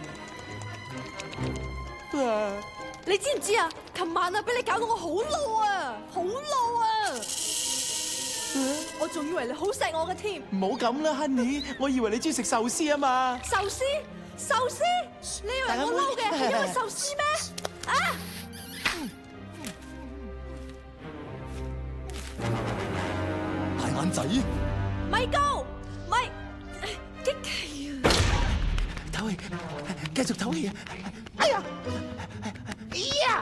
你知唔知啊？琴晚啊，俾你搞到我好怒啊，好怒啊！我仲以為你好錫我嘅添。 唔好咁啦 ，Honey， 我以為你中意食壽司啊嘛。 壽司？壽司？你以為我嬲嘅係因為壽司咩？啊！ 大眼仔。 咪高，咪激氣啊！ 唞氣，繼續唞氣啊！哎呀！哎呀！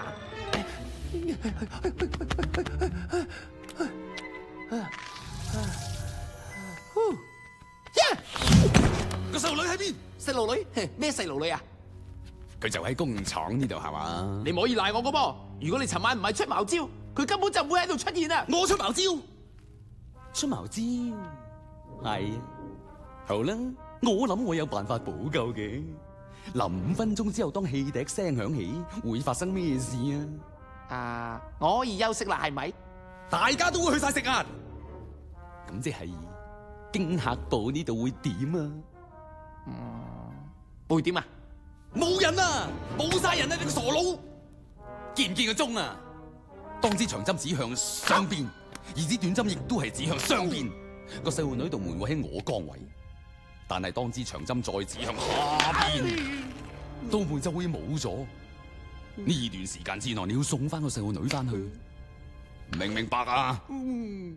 個細路女喺邊？ 細路女？咩細路女啊？ 佢就喺工廠呢度係嘛？ 你唔可以賴我噶噃！如果你尋晚唔係出茅招，佢根本就唔會喺度出現啊！ 我出茅招，出茅招，係啊！好啦，我諗我有辦法補救嘅。臨五分鐘之後，當汽笛聲響起，會發生咩事啊？ 啊，我可以休息啦，係咪？ 大家都會去晒食晏。咁即係驚嚇部呢度會點啊？ 嗯，會點啊？ 冇人啊！冇晒人啊！你個傻佬！見唔見個鐘啊？當支長針指向上邊，而支短針亦都係指向上邊。個細路女度門會喺我崗位，但係當支長針再指向下邊，道門就會冇咗。呢段時間之內，你要送翻個細路女翻去，明唔明白啊？嗯。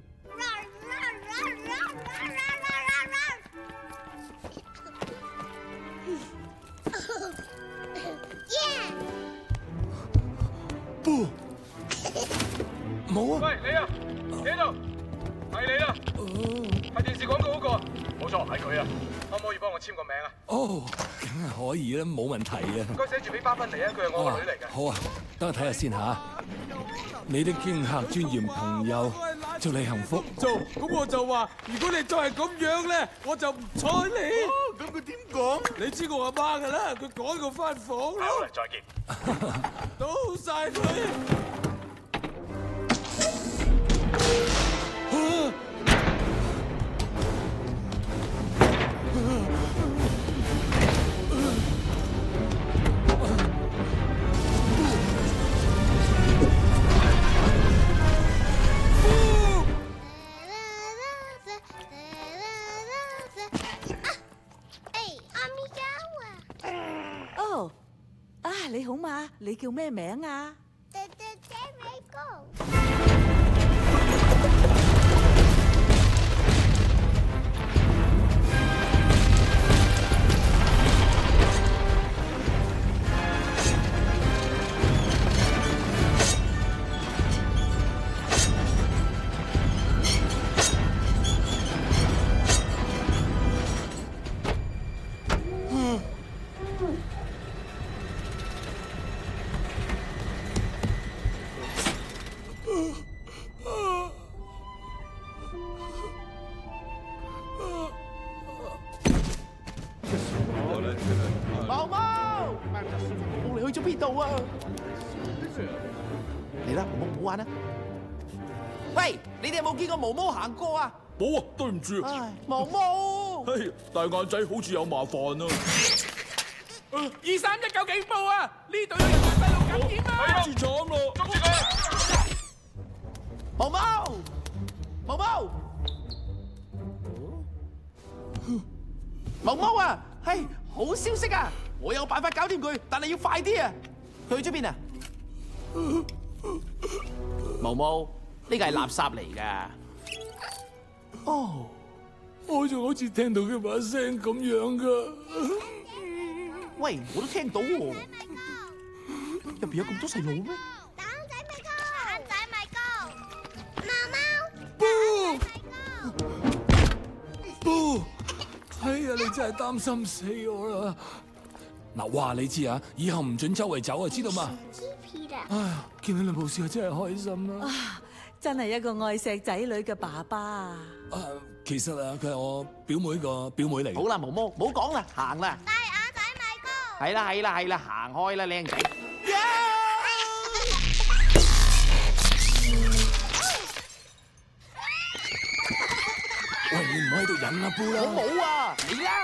不，冇啊！ 喂，你啊，企喺度，係你啦，係電視廣告嗰個，冇錯，係佢啊，可唔可以幫我簽個名啊？ 哦，梗係可以啦，冇問題啊！ 唔該，寫住俾巴芬尼啊，佢係我個女嚟嘅。 好啊，等我睇下先吓。你的驚嚇尊嚴朋友，祝你幸福。 做，咁我就話，如果你再係咁樣咧，我就唔睬你。 咁佢點講？ 你知我阿媽噶啦，佢趕我翻房咯。 好啦，再見。 倒晒佢。 哦，啊，你好嘛？你叫咩名啊？ 姐姐姐美高。 邊度啊！嚟啦，毛毛唔好玩啦！喂，你哋有冇見過毛毛行過啊？ 冇啊，對唔住。 唉，毛毛， 嘿，大眼仔好似有麻煩啊！ 二三一九警報啊！呢度有人被細路感染啊！ 至慘咯！ 捉住佢！ 毛毛，毛毛，毛毛啊！係好消息啊！我有辦法搞掂佢，但係要快啲啊！佢去咗邊啊？毛毛，呢個係垃圾嚟㗎。 哦，我仲好似聽到佢把聲咁樣㗎。 喂，我都聽到喎。入邊有咁多細路咩？ 蛋仔米糕，蛋仔米糕，毛毛， 不，哎呀，你真係擔心死我啦！嗱，話你知啊，以後唔准周圍走啊，知道嘛？哎呀，見到你冇事，我真係開心啦！ 啊，真係一個愛錫仔女嘅爸爸啊！ 啊，其實啊，佢係我表妹個表妹嚟。 好啦，毛毛，唔好講啦，行啦。 大眼仔米糕。 係啦係啦係啦，行開啦，靚仔。 喂，你唔好喺度忍啊，姑啦！ 我冇啊，你啦！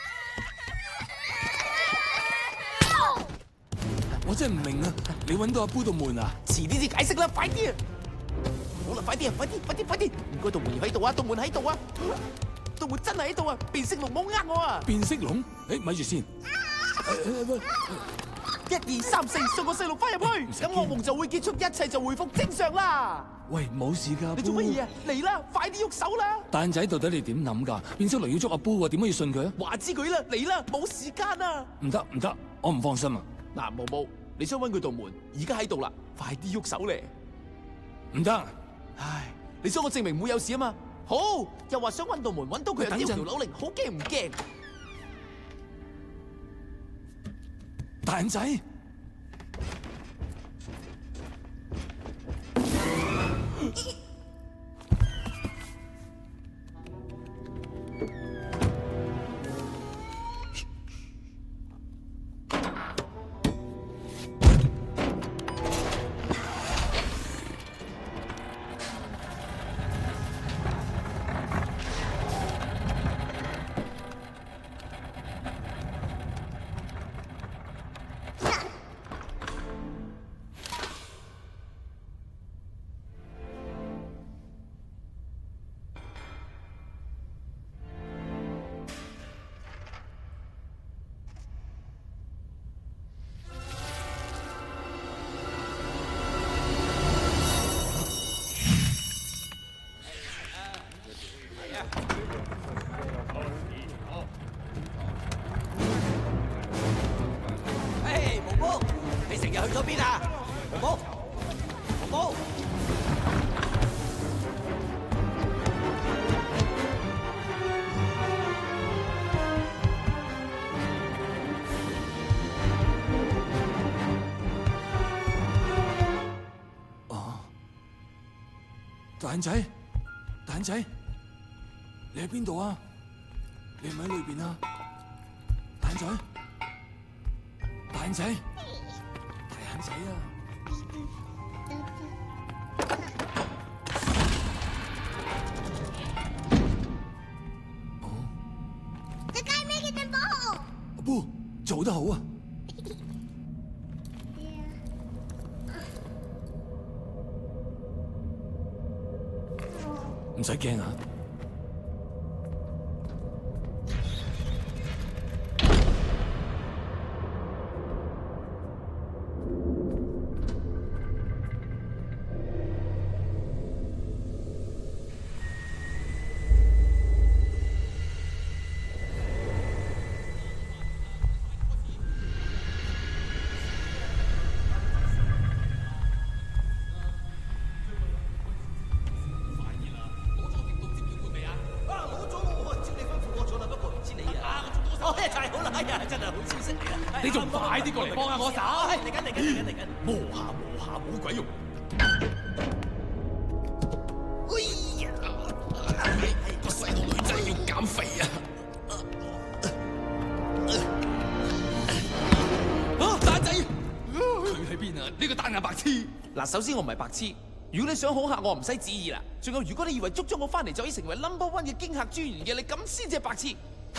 我真係唔明啊！你揾到阿姑道門啊？ 遲啲先解釋啦，快啲啊！好啦，快啲啊，快啲，快啲，快啲！唔該，道門喺度啊，道門喺度啊，道門真係喺度啊！變色龍冇呃我啊！ 變色龍？誒，咪住先。 一二三四，送個細路翻入去，咁噩夢就會結束，一切就回復正常啦。 喂，冇事㗎。 你做乜嘢啊？嚟啦，快啲喐手啦！ 大眼仔，到底你點諗㗎？變色龍要捉阿姑喎，點解要信佢啊？ 話知佢啦，嚟啦，冇時間啊！ 唔得唔得，我唔放心啊！ 嗱，毛毛，你想揾佢道門，而家喺度啦，快啲喐手咧！ 唔得， 唉，你想我證明唔會有事啊嘛？好，又話想揾道門，揾到佢又丟條扭鈴，好驚唔驚？ 大眼仔， 嘿，毛毛，你成日去咗邊啊？毛毛，毛毛。 哦，大眼仔，大眼仔，你喺邊度啊？你係咪喺裏邊啊？大眼仔，大眼仔，大眼仔啊！ 隻雞咩嘅進步？ 阿姑做得好啊！唔使驚啊！ 你仲快啲過嚟幫下我手！ 嚟緊嚟緊嚟緊嚟緊， 磨下磨下冇鬼用。 哎呀， 個細路女仔要減肥啊！啊，蛋仔， 個單眼白痴！ 嗱，首先我唔係白痴，如果你想恐嚇我，唔使旨意啦。仲有，如果你以為捉咗我翻嚟就可以成為 number one 嘅驚嚇專員嘅，你咁先至係白痴。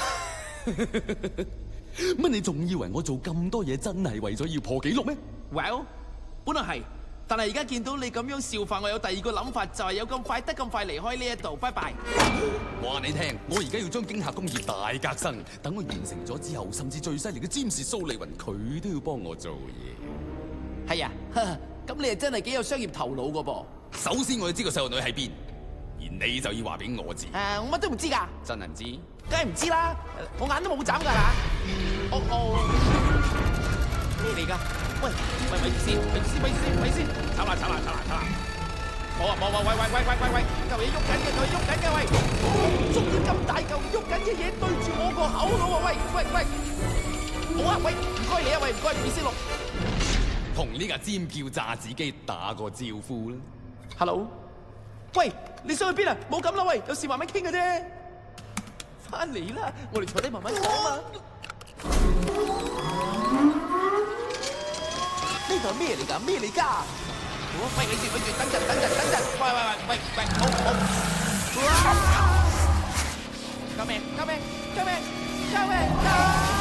乜你仲以為我做咁多嘢真係為咗要破紀錄咩 ？Well， 本來係，但係而家見到你咁樣笑法，我有第二個諗法，就係有咁快得咁快離開呢一度，拜拜。 話你聽，我而家要將驚嚇工業大革新，等我完成咗之後，甚至最犀利嘅占士蘇利雲，佢都要幫我做嘢。 係啊，咁你係真係幾有商業頭腦噶噃。 首先我要知個細路女喺邊，而你就要話俾我知。 誒，我乜都唔知㗎。 真係唔知？ 梗係唔知啦，我眼都冇眨㗎啦。哦哦，咩嚟㗎？喂，喂，咪住先，咪住先，咪住先，咪先，炒啦，炒啦，炒啦，炒啦！冇啊，冇啊，喂喂喂喂喂喂，嚿嘢喐緊嘅，嚿嘢喐緊嘅，喂，仲要咁大嚿喐緊嘅嘢對住我個口佬啊！喂喂喂，好啊，喂，唔該你啊，喂，唔該，唔好意思錄。 同呢架尖叫炸子機打個招呼啦。 Hello， 喂，你想去邊啊？冇咁啦，喂，有事慢慢傾嘅啫。翻嚟啦，我哋坐低慢慢講啊嘛。呢度係咩嚟㗎？咩嚟㗎？喂，你住，你住，等陣，等陣，等陣。喂喂喂喂喂，好好。救命！救命！救命！救命！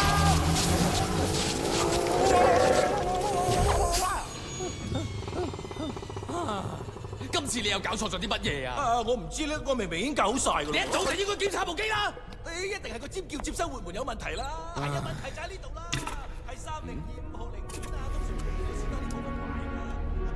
今次你又搞錯咗啲乜嘢啊？ 啊，我唔知咧，我明明已經搞晒㗎啦。 你一早就應該檢查部機啦。 你一定係個尖叫接收活門有問題啦。係啊，問題就喺呢度啦，係三零二五號零件啊，通常你先多啲冇咁快啦。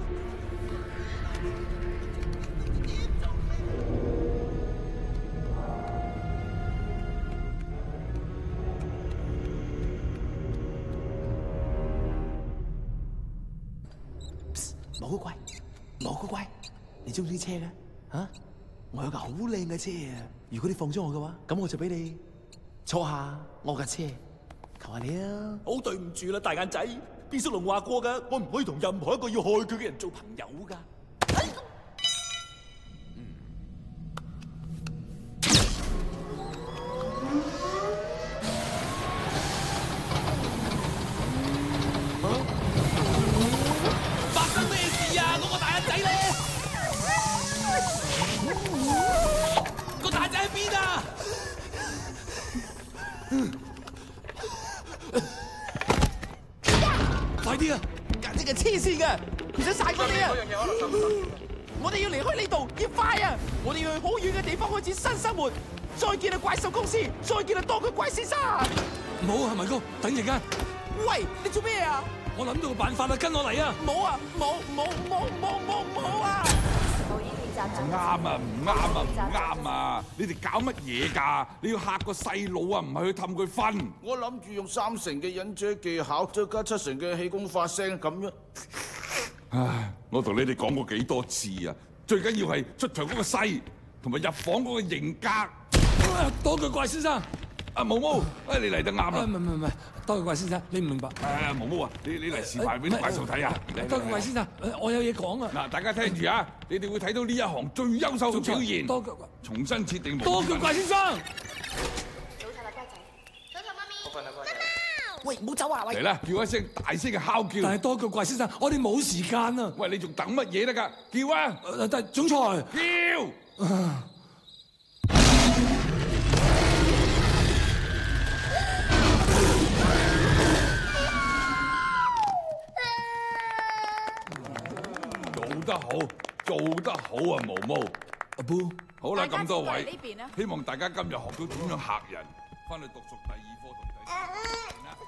冇個乖，冇個乖，你中唔中意車嘅？嚇，我有架好靚嘅車啊！如果你放咗我嘅話，咁我就俾你坐下我架車，求下你啊！ 好對唔住啦，大眼仔，邊叔龍話過㗎，我唔可以同任何一個要害佢嘅人做朋友㗎。 發生咩事啊？嗰個大眼仔咧？個大仔喺邊啊？ 快啲啊！簡直係黐線㗎，佢想殺我哋啊！我哋要離開呢度，要快啊！我哋要去好遠嘅地方開始新生活。再見啊，怪獸公司！再見啊，多腳怪先生！ 唔好啊，文哥，等陣間。 喂，你做咩啊？ 我諗到個辦法啦，跟我嚟啊！ 冇啊，冇冇冇冇冇冇啊！ 啱啊，唔啱啊，唔啱啊！你哋搞乜嘢㗎？你要嚇個細佬啊，唔係去氹佢瞓。 我諗住用三成嘅忍者技巧，再加七成嘅氣功發聲咁樣。 唉，我同你哋講過幾多次啊！最緊要係出場嗰個勢，同埋入房嗰個型格。 多腳怪先生， 阿毛毛，誒你嚟得啱啦。 唔係唔係唔係，多腳怪先生，你唔明白。 誒毛毛啊，你你嚟示範俾啲怪獸睇啊！ 多腳怪先生，我有嘢講啊！ 嗱，大家聽住啊！你哋會睇到呢一行最優秀嘅表現。 多腳怪， 重新設定。 多腳怪先生。 早晨啊，家仔。早晨，媽咪。好瞓啊，乖仔。 喂，唔好走啊！喂。 嚟啦，叫一聲大聲嘅哮叫。 但係多腳怪先生，我哋冇時間啊！ 喂，你仲等乜嘢得㗎？叫啊！ 但係總裁。 叫。做得好，做得好啊，毛毛。 阿布， 好啦，咁多位呢邊啊， 希望大家今日學到點樣嚇人，翻去讀熟第二課同第三課啦。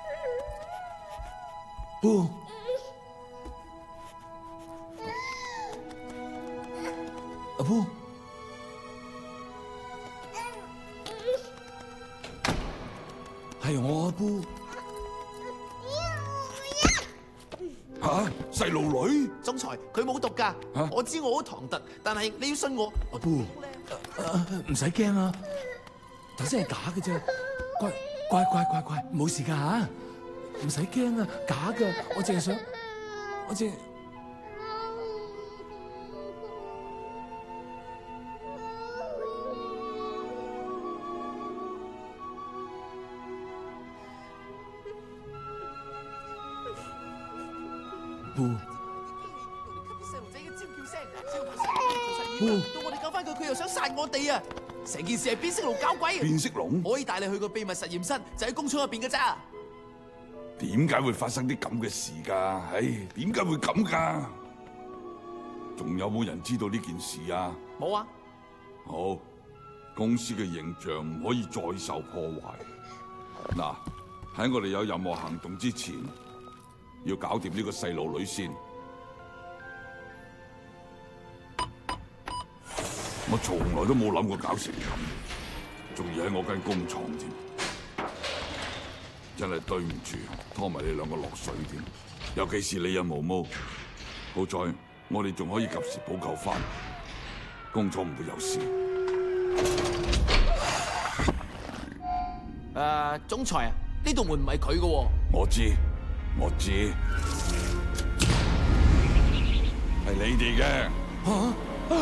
布，阿布，係我阿布。 吓，細路女？ 總裁，佢冇毒㗎。我知我好唐突，但係你要信我。 阿布，唔使驚啊，頭先係假嘅啫，乖乖乖乖乖，冇事㗎吓，唔使驚啊，假㗎，我淨係想，我淨係。布。 到我哋救翻佢，佢又想殺我哋啊！成件事係變色龍搞鬼。 變色龍？ 我可以帶你去個秘密實驗室，就喺工廠入邊嘅咋。 點解會發生啲咁嘅事㗎？唉，點解會咁㗎？仲有冇人知道呢件事啊？ 冇啊。 好，公司嘅形象唔可以再受破壞。嗱，喺我哋有任何行動之前，要搞掂呢個細路女先。我從來都冇諗過搞成咁，仲要喺我間工廠添。真係對唔住，拖埋你兩個落水添，尤其是你啊毛毛。好在我哋仲可以及時補救翻，工廠唔會有事。 誒，總裁啊，呢道門唔係佢嘅喎。 我知，我知，係你哋嘅。 嚇！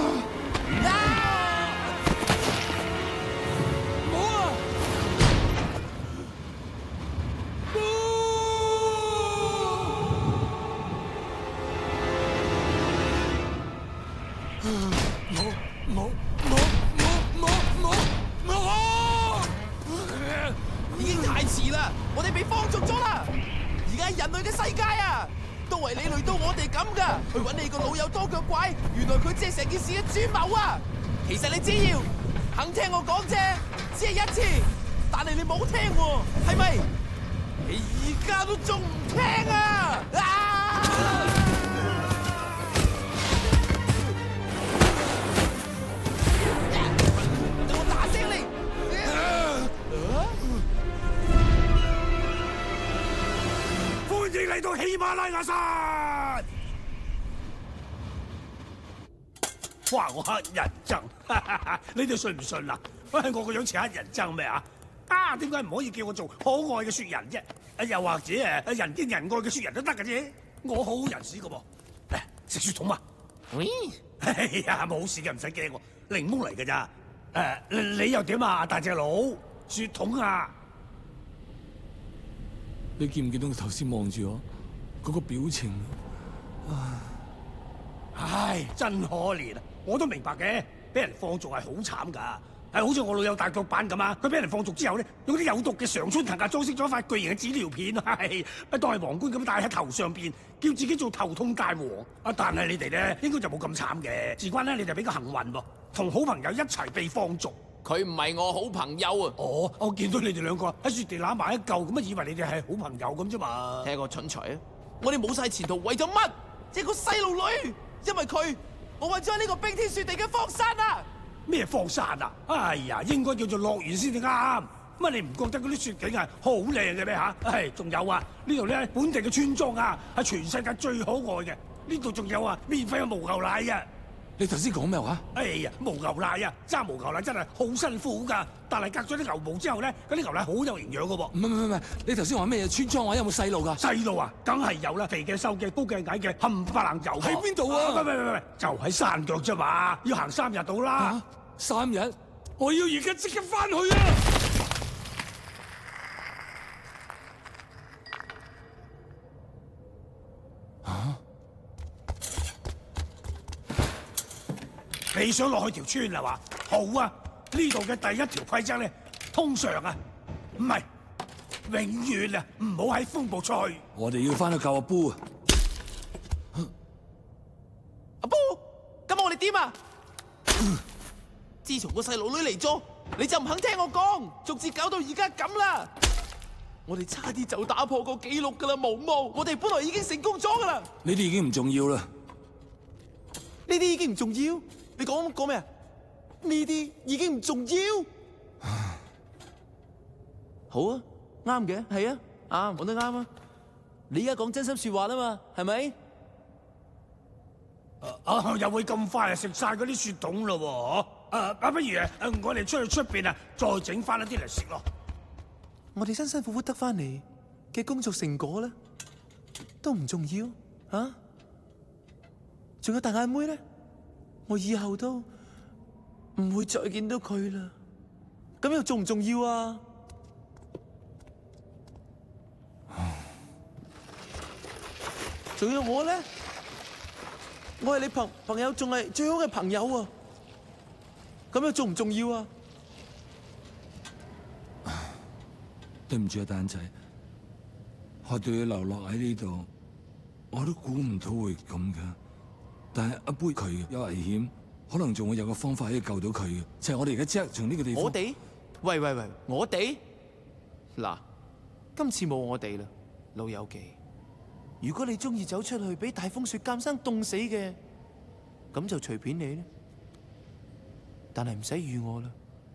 去揾你個老友多腳怪，原來佢只係成件事嘅主謀啊！其實你只要肯聽我講啫，只係一次，但係你冇聽喎，係咪？你而家都仲唔聽啊！啊！等我打醒你！ 歡迎嚟到喜馬拉雅山！哇！我黑人憎，你哋信唔信啊？喂，我個樣似黑人憎咩啊？啊，點解唔可以叫我做可愛嘅雪人啫？又或者誒人見人愛嘅雪人都得嘅啫。我好人士嘅噃，嚟食雪筒嘛？喂，哎呀，冇事嘅，唔使驚喎，檸檬嚟嘅咋？誒，你又點啊，大隻佬？雪筒啊！ 你見唔見到佢頭先望住我嗰個表情？ 唉，真可憐啊！我都明白嘅，俾人放逐係好慘㗎。係好似我老友大腳板咁啊！佢俾人放逐之後咧，用啲有毒嘅常春藤啊裝飾咗一塊巨型嘅紙尿片，係咪當係皇冠咁戴喺頭上邊，叫自己做頭痛大王啊！但係你哋咧應該就冇咁慘嘅，事關咧你哋比較幸運喎，同好朋友一齊被放逐。 佢唔係我好朋友啊！ 哦，我見到你哋兩個喺雪地攬埋一嚿，咁啊以為你哋係好朋友咁啫嘛。 聽個蠢材啊！我哋冇晒前途，為咗乜？一個細路女，因為佢，我為咗呢個冰天雪地嘅荒山啊！ 咩荒山啊？哎呀，應該叫做樂園先至啱。乜你唔覺得嗰啲雪景係好靚嘅咩嚇？係，仲有啊，呢度咧本地嘅村莊啊，係全世界最可愛嘅。呢度仲有啊，免費嘅牦牛奶啊！ 你頭先講咩話？ 哎呀，牦牛奶啊，揸牦牛奶真係好辛苦㗎。但係隔咗啲牛毛之後咧，嗰啲牛奶好有營養㗎喎。 唔係唔係唔係，你頭先話咩嘢村莊話有冇細路㗎？ 細路啊，梗係有啦，肥嘅、瘦嘅、高嘅、矮嘅，冚唪唥有。 喺邊度啊？ 唔係唔係唔係，就喺山腳啫嘛，要行三日到啦。 啊、三日？我要而家即刻翻去啊！啊！ 你想落去條村係嘛？好啊！呢度嘅第一條規則咧，通常啊，唔係永遠啊，唔好喺風暴出去。 我哋要翻去救阿 Boo 啊！ 阿 Boo，咁我哋點啊？自從個細路女嚟咗，你就唔肯聽我講，逐漸搞到而家咁啦。我哋差啲就打破個紀錄噶啦，毛毛！我哋本來已經成功咗噶啦。 呢啲已經唔重要啦。 呢啲已經唔重要？你講講咩啊？呢啲已經唔重要。好啊，啱嘅，係啊，啱，講得啱啊。你而家講真心說話啦嘛，係咪？ 啊，又會咁快啊食晒嗰啲雪筒咯？嗬？啊啊，不如啊，我哋出去出邊啊，再整翻一啲嚟食咯。 我哋辛辛苦苦得翻嚟嘅工作成果咧，都唔重要啊？仲有大眼妹咧，我以後都唔會再見到佢啦。咁又重唔重要啊？仲有我咧，我係你朋朋友，仲係最好嘅朋友啊！ 咁樣重唔重要啊？ 對唔住啊，大眼仔，害到你流落喺呢度，我都估唔到會咁噶。但係阿杯佢有危險，可能仲會有個方法可以救到佢嘅，就係我哋而家即刻從呢個地方。 我哋？喂喂喂，我哋？嗱，今次冇我哋啦，老友記。如果你中意走出去俾大風雪監生凍死嘅，咁就隨便你啦。但係唔使預我啦。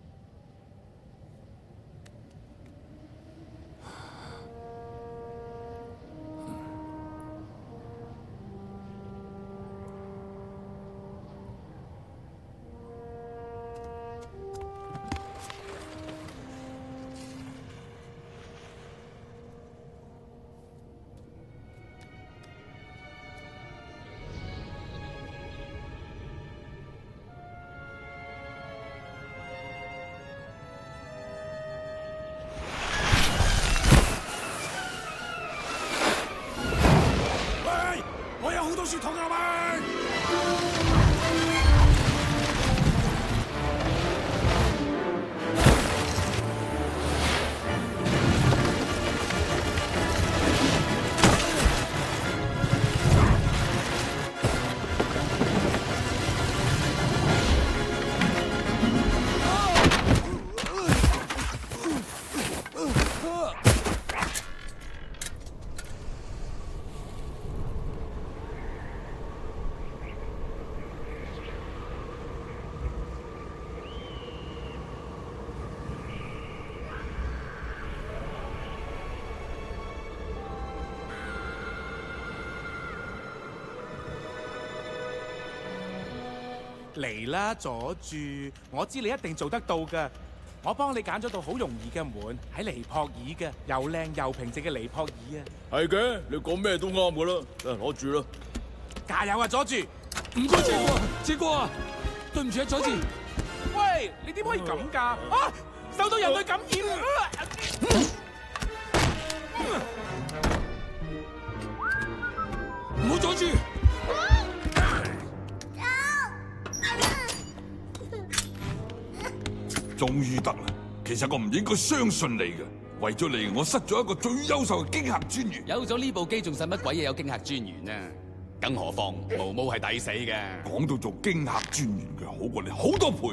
雪筒啊喂！ 嚟啦，阻住！我知你一定做得到㗎。我幫你揀咗道好容易嘅門，喺尼泊爾嘅，又靚又平靜嘅尼泊爾啊！ 係嘅，你講咩都啱噶啦。誒，攞住啦！ 加油啊，阻住！ 唔該，謝哥，謝哥啊！對唔住啊，阻住！ 喂，你點可以咁㗎？啊！受到人類感染啊！ 唔好阻住！ 終於得啦！其實我唔應該相信你嘅，為咗你，我失咗一個最優秀嘅驚嚇專員。 有咗呢部機，仲使乜鬼嘢有驚嚇專員啊？更何況毛毛係抵死嘅。 講到做驚嚇專員嘅，好過你好多倍。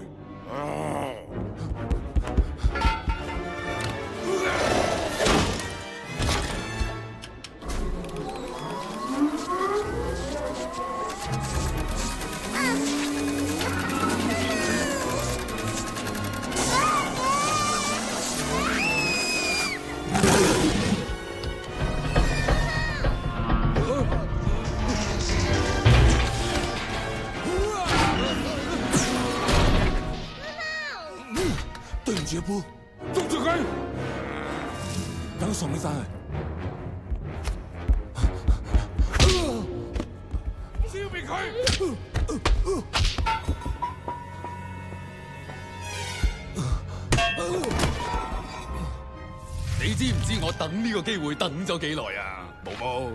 對唔住啊，杯， 捉住佢， 等我送你翻去。 消滅佢！ 你知唔知我等呢個機會等咗幾耐啊，毛毛？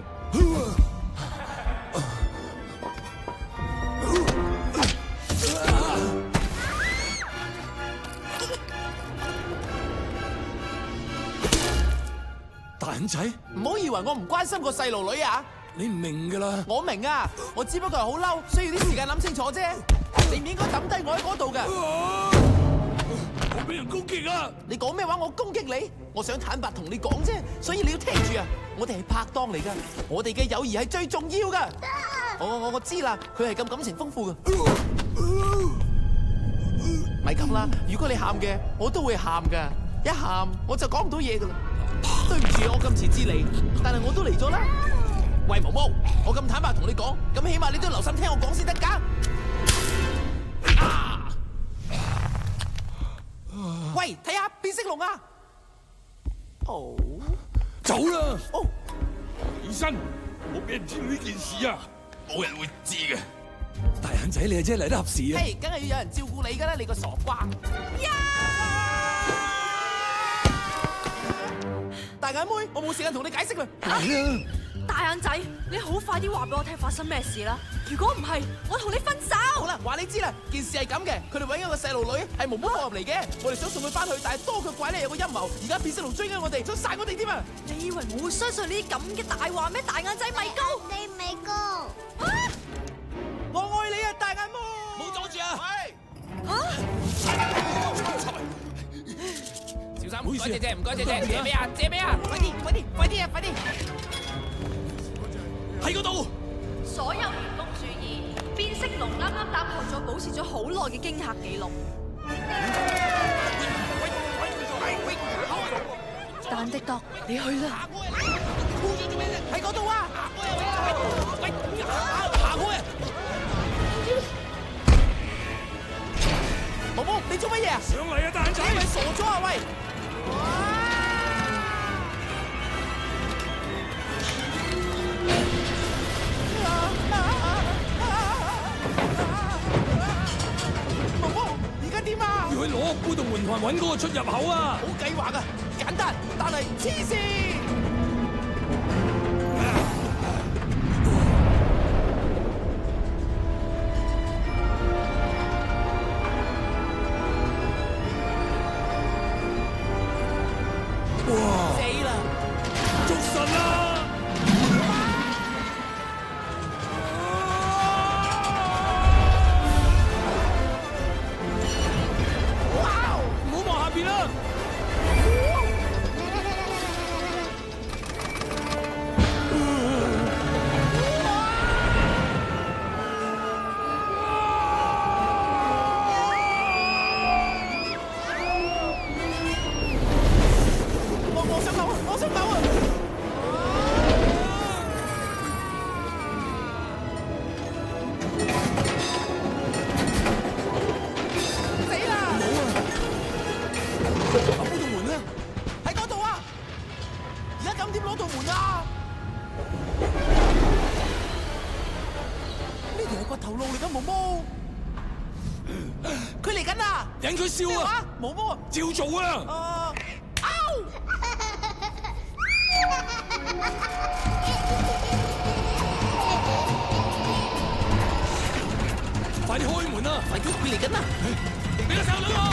大眼仔， 唔好以為我唔關心個細路女啊！ 你唔明㗎啦。 我明啊，我只不過係好嬲，需要啲時間諗清楚啫。你唔應該抌低我喺嗰度㗎。 我俾人攻擊啊！ 你講咩話？我攻擊你？我想坦白同你講啫，所以你要聽住啊！我哋係拍檔嚟㗎，我哋嘅友誼係最重要㗎。我我我知啦，佢係咁感情豐富㗎。咪咁啦，如果你喊嘅，我都會喊㗎。一喊我就講唔到嘢㗎啦。對唔住，我今次知你，但係我都嚟咗啦。喂，毛毛，我咁坦白同你講，咁起碼你都留心聽我講先得㗎。啊！喂，睇下變色龍啊！哦， 走啦！ 哦， 起身，唔好俾人知道呢件事啊！冇人會知嘅。 大眼仔，你係真係嚟得合時啊！ 嘿，梗係要有人照顧你㗎啦，你個傻瓜！大眼妹，我冇時間同你解釋啦。 大眼仔，你好快啲話俾我聽發生咩事啦！如果唔係，我同你分手。 好啦，話你知啦，件事係咁嘅，佢哋揾咗個細路女係毛毛放入嚟嘅，我哋想送佢翻去，但係多腳怪咧有個陰謀，而家變色龍追緊我哋，想殺我哋添啊！ 你以為我會相信呢啲咁嘅大話咩？大眼仔米高， 你米高， 我愛你啊，大眼毛！ 冇阻住啊！ 小三，唔該姐姐，唔該姐姐，借咩啊？借咩啊？快啲，快啲，快啲啊！快啲！ 喺嗰度。 所有員工注意，變色龍啱啱打破咗保持咗好耐嘅驚嚇記錄。但的多，你去啦。 喺嗰度啊！喂，行開啊！毛毛，你做乜嘢啊？ 上嚟啊，大眼仔！ 你咪傻咗啊！喂！毛毛，而家點啊？ 要去攞古洞門環揾嗰個出入口啊！ 好計劃啊，簡單，但係黐線。死啦！ 捉神啦！唔好望下邊啦！ 我我想走啊！我想走啊！死啦！ 冇啊！阿古洞門咧？ 喺嗰度啊！而家咁點攞到門啊？呢條係骨頭路嚟㗎，毛毛。佢嚟緊啦！ 引佢笑啊！ 毛毛啊！ 照做啊！ 啊！ 快啲開門啊！ 快啲，佢嚟緊啦！ 俾個細路女我！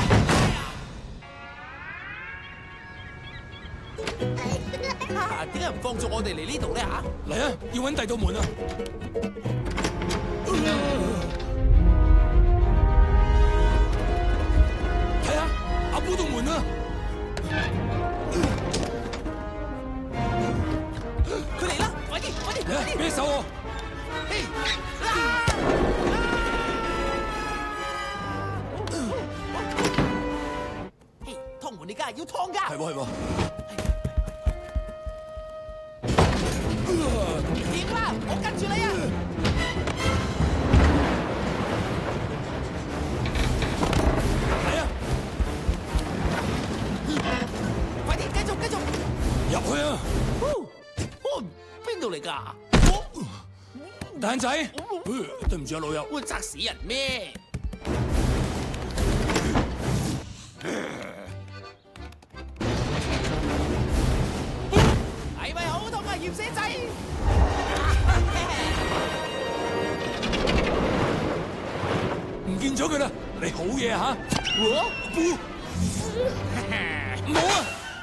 點解唔放逐我哋嚟呢度咧嚇？ 嚟啊！要揾第二道門啊！睇下阿古洞門啊！ 佢嚟啦！快啲，快啲，快啲！ 俾手我！ 嘿，劏門你梗係要劏㗎！ 係喎係喎。 點啦？我跟住你啊！ 嚟啊！ 快啲，繼續，繼續！ 入去啊！ 邊度嚟㗎？ 大眼仔，對唔住啊，老友。 會砸死人咩？係咪好痛啊，鹽蛇仔？ 唔見咗佢啦！你好嘢嚇！唔好啊！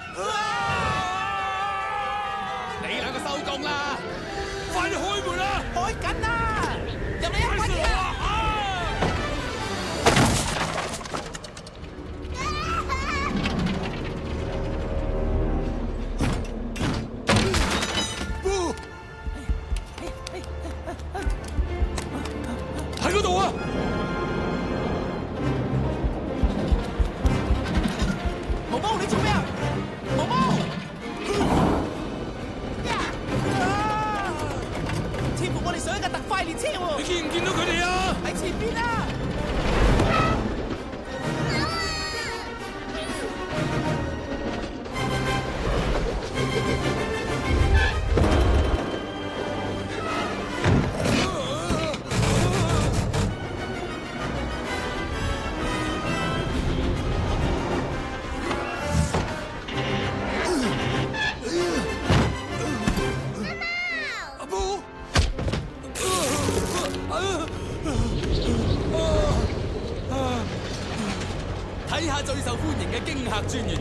你兩個收工啦！ 快啲開門啦！ 開緊啦！入嚟啊！快啲啊！ 喺嗰度啊！ 毛毛，你做咩啊？毛毛！似乎我哋上一架特快列車喎！ 你見唔見到佢哋啊？ 喺前邊啊！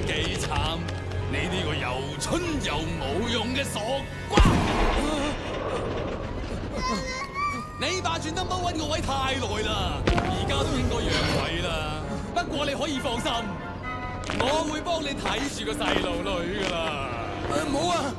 幾慘！你呢個又蠢又冇用嘅傻瓜！你霸住 number one 個位太耐啦，而家都應該讓位啦。不過你可以放心，我會幫你睇住個細路女噶啦。唔好啊！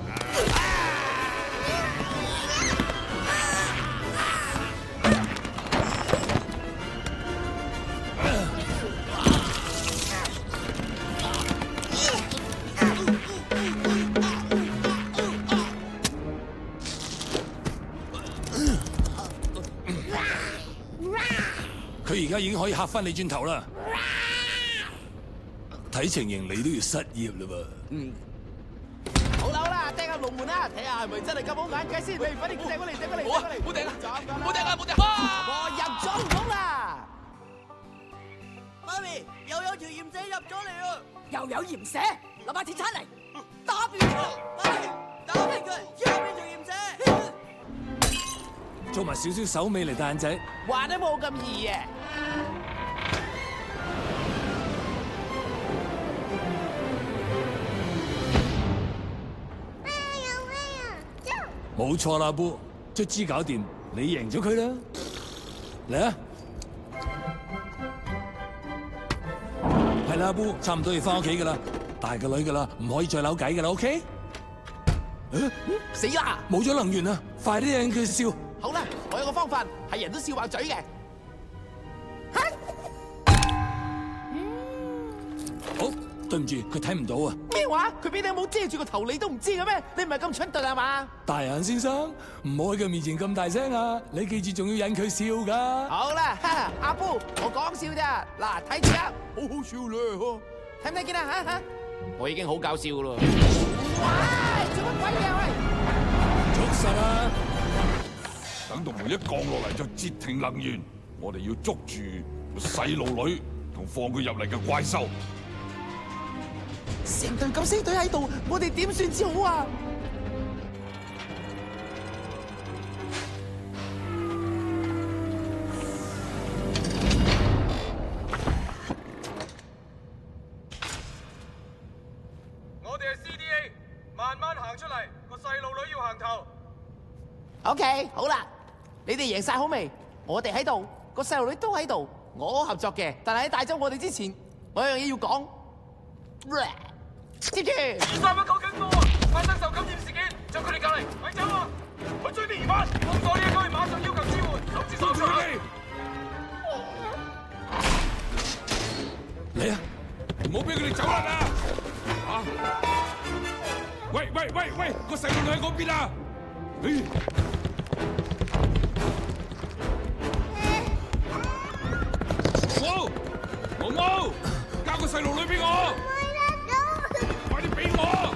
佢而家已經可以嚇翻你轉頭啦！睇情形你都要失業啦噃。 嗯。好啦好啦，掟下龍門啦，睇下係咪真係咁好眼計先。你快啲掟過嚟，掟過嚟，掟過嚟。冇掟啊！冇掟啊！冇掟！我入咗籠啦！ 媽咪，又有條鹽蛇入咗嚟啊！ 又有鹽蛇，攞把鐵鏟嚟打邊佢！ 媽咪，打邊佢，入邊條鹽蛇！ 做埋少少手尾嚟，大眼仔。 話都冇咁易嘅。 冇錯啦，阿布，卒之搞掂，你贏咗佢啦。嚟啊！係啦，阿布，差唔多要翻屋企噶啦，大個女噶啦，唔可以再扭計噶啦 ，OK？ 死啦！ 冇咗能源啦，快啲令佢笑。 好啦，我有個方法係人都笑話嘴嘅。 好，對唔住，佢睇唔到啊。 咩話？佢俾你有冇遮住個頭，你都唔知嘅咩？你唔係咁蠢鈍係嘛？ 大人先生，唔好喺佢面前咁大聲啊！你記住，仲要引佢笑噶。 好啦，阿布，我講笑咋？嗱，睇住啊，好好笑咧，睇唔睇見啊？吓吓，我已經好搞笑噶咯。喂，做乜鬼嘢喂？ 捉實啊！ 等道門一降落嚟就截停能源，我哋要捉住細路女同放佢入嚟嘅怪獸。 成隊咁死隊喺度，我哋點算至好啊？ 我哋係 C D A， 慢慢行出嚟，個細路女要行頭。 OK， 好啦。你哋贏晒好未？我哋喺度，個細路女都喺度，我合作嘅。但係喺帶走我哋之前，我有樣嘢要講。接住。 二三一九警報啊！發生受感染事件，將佢哋隔離，咪走啊！去追啲疑犯，封鎖呢一區，馬上要求支援，守住手上。 嚟啊！ 唔好俾佢哋走啦！啊！喂喂喂喂，個細路女喺嗰邊啊！誒！毛毛，交個細路女俾我，快啲俾我！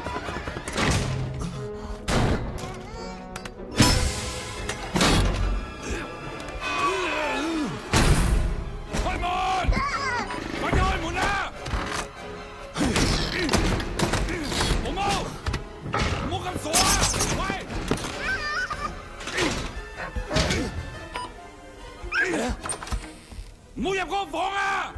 開門！快啲開門啦！毛毛，唔好咁傻啊！喂！唔好入嗰個房啊！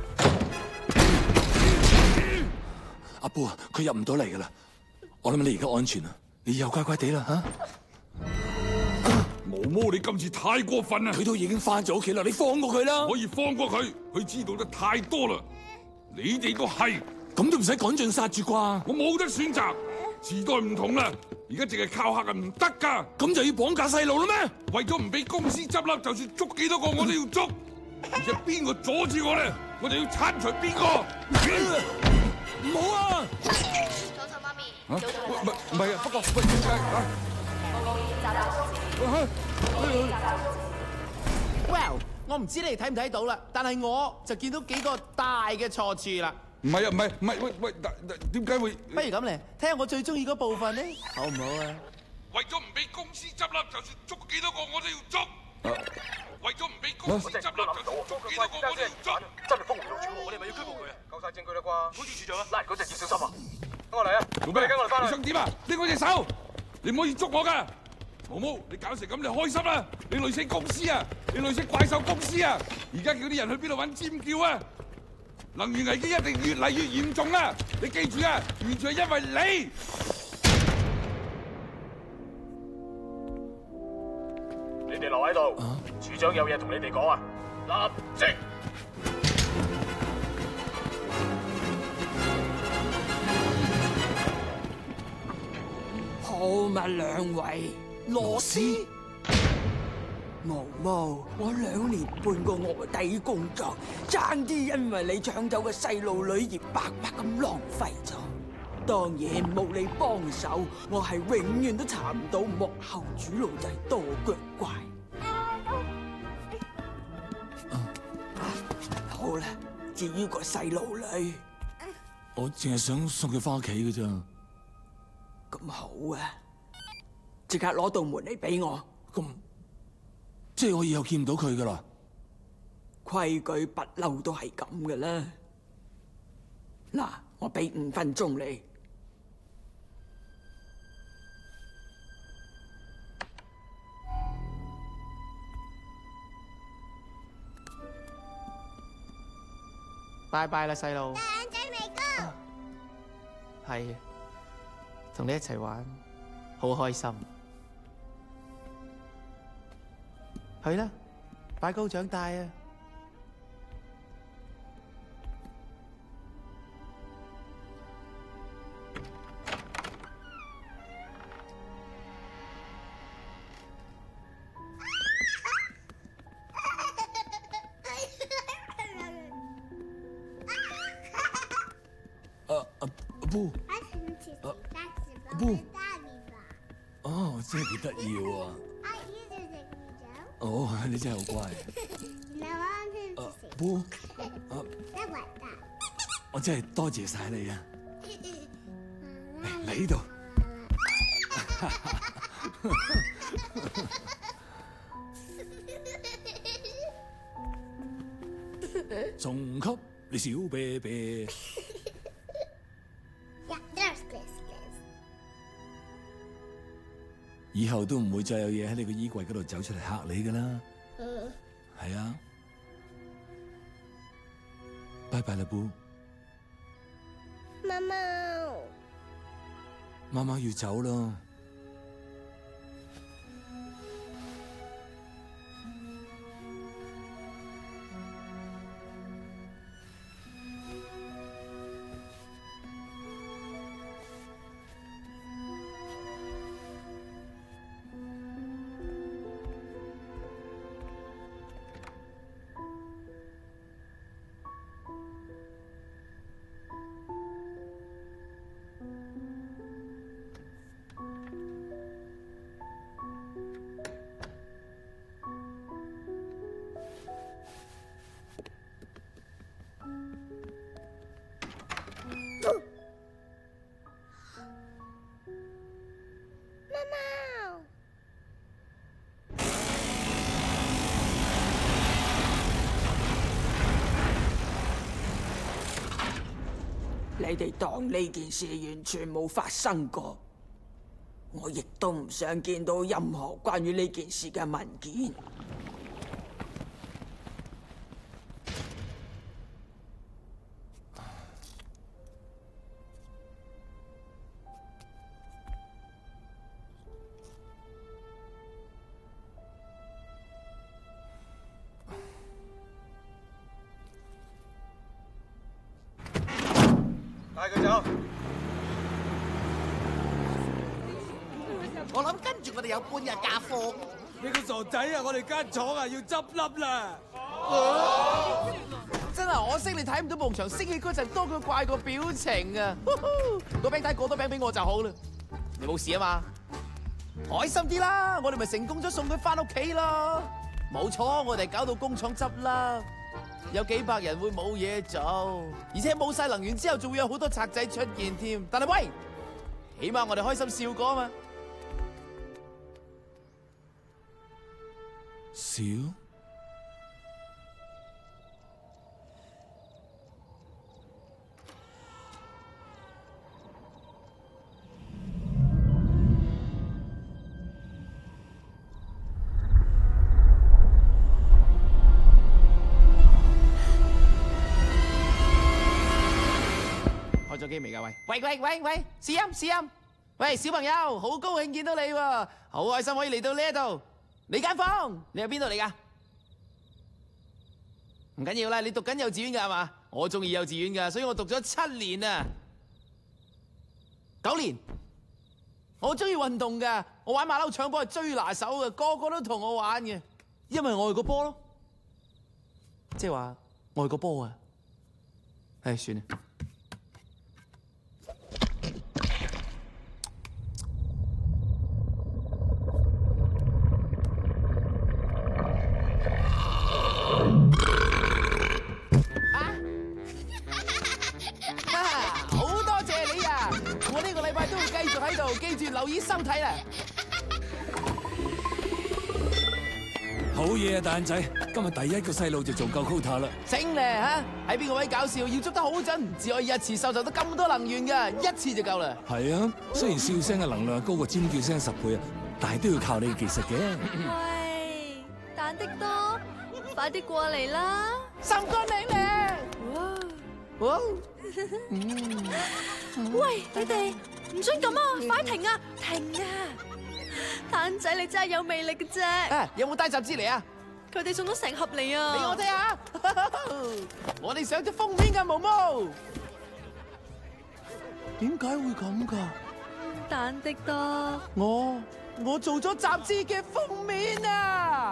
阿布啊，佢入唔到嚟噶啦，我諗你而家安全啦，你又乖乖地啦吓。 毛毛，你今次太過分啦！ 佢都已經翻咗屋企啦，你放過佢啦。 可以放過佢，佢知道得太多啦。你哋都係， 咁都唔使趕盡殺絕啩？ 我冇得選擇，時代唔同啦，而家淨係靠客係唔得噶。 咁就要綁架細路啦咩？ 為咗唔俾公司執笠，就算捉幾多個我都要捉。而且邊個阻住我咧，我就要剷除邊個。 唔好啊！ 早晨，媽咪。 唔係唔係啊，不過喂點解啊 ？Well， 我唔知你哋睇唔睇到啦，但係我就見到幾個大嘅錯處啦。 唔係啊，唔係唔係喂喂，點解會？ 不如咁咧，睇下我最中意嗰部分咧，好唔好啊？ 為咗唔俾公司執笠，就算捉幾多個我都要捉。為咗唔俾公司執笠，就算捉幾多個我都要捉。 真係峰回路轉，我哋咪要拘捕佢啊！夠晒證據啦啩？好似處長啊，拉人嗰陣要小心啊！跟我嚟啊！ 做咩？ 跟我嚟翻去。 你想點啊？拎我隻手，你唔可以捉我噶！毛毛，你搞成咁你開心啦！你累死公司啊！你累死怪獸公司啊！而家叫啲人去邊度揾尖叫啊！ 能源危機一定越嚟越嚴重啊！你記住啊，完全係因為你。 你哋留喺度，處長有嘢同你哋講啊！立即。 好嘛，兩位，羅斯。毛毛，我兩年半個卧底工作，爭啲因為你搶走嘅細路女而白白咁浪費咗。當然冇你幫手，我係永遠都查唔到幕後主腦仔多腳怪。好啦，至於個細路女， 我淨係想送佢翻屋企嘅咋。 咁好啊，即刻攞道門嚟俾我。 咁。即係我以後見唔到佢噶啦。 規矩不嬲都係咁噶啦。嗱，我俾五分鐘你。 拜拜啦，細路。 大眼仔未高。 係，同你一齊玩，好開心。去啦，快高長大啊！ 啊啊不！啊不！哦，真係幾得意喎！哦，你真係好乖。啊，不，啊，我真係多謝晒你啊！嚟呢度。仲給你小啤啤。以後都唔會再有嘢喺你個衣櫃嗰度走出嚟嚇你噶啦。嗯，係啊。拜拜啦，布。 媽媽， 媽媽要走咯。 你哋當呢件事完全冇發生過，我亦都唔想見到任何關於呢件事嘅文件。 帶佢走。 我諗跟住我哋有半日假貨。 你個傻仔啊！我哋間廠啊要執笠啦！ 真係可惜你睇唔到夢場升起嗰陣多佢怪個表情啊！個餅帶過多餅俾我就好啦。你冇事啊嘛？開心啲啦！我哋咪成功咗送佢翻屋企咯。冇錯，我哋搞到工廠執笠。有幾百人會冇嘢做，而且冇晒能源之後，仲會有好多賊仔出現添。但係喂，起碼我哋開心笑過啊嘛！ 笑？ 機未㗎？喂喂喂喂喂，試音試音！喂，小朋友，好高興見到你喎，好開心可以嚟到呢一度。你間房，你係邊度嚟㗎？唔緊要啦，你讀緊幼稚園㗎係嘛？我中意幼稚園㗎，所以我讀咗七年啊，九年。我中意運動㗎，我玩馬騮搶波係最拿手嘅，個個都同我玩嘅，因為我愛個波咯。即係話愛個波啊！唉，算啦。好多謝你啊！我呢個禮拜都會繼續喺度，記住留意收睇啦。 好嘢啊，大眼仔！今日第一個細路就做夠 quota 啦。 醒咧嚇！喺邊個位搞笑？要捉得好準，只可以一次收集到咁多能源㗎，一次就夠啦。 係啊，雖然笑聲嘅能量高過尖叫聲十倍啊，但係都要靠你嘅技術嘅。 喂，蛋的多，快啲過嚟啦！ 心肝領領。哇！ 喂，你哋唔准咁啊！快停啊！停啊！蛋仔你真係有魅力嘅啫。 啊，有冇帶雜誌嚟啊？ 佢哋送咗成盒嚟啊！ 俾我睇下。我哋上咗封面㗎，毛毛。 點解會咁㗎？ 蛋的多。 我我做咗雜誌嘅封面啊！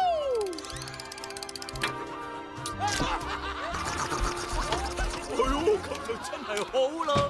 哎呦，咁就真係好啦！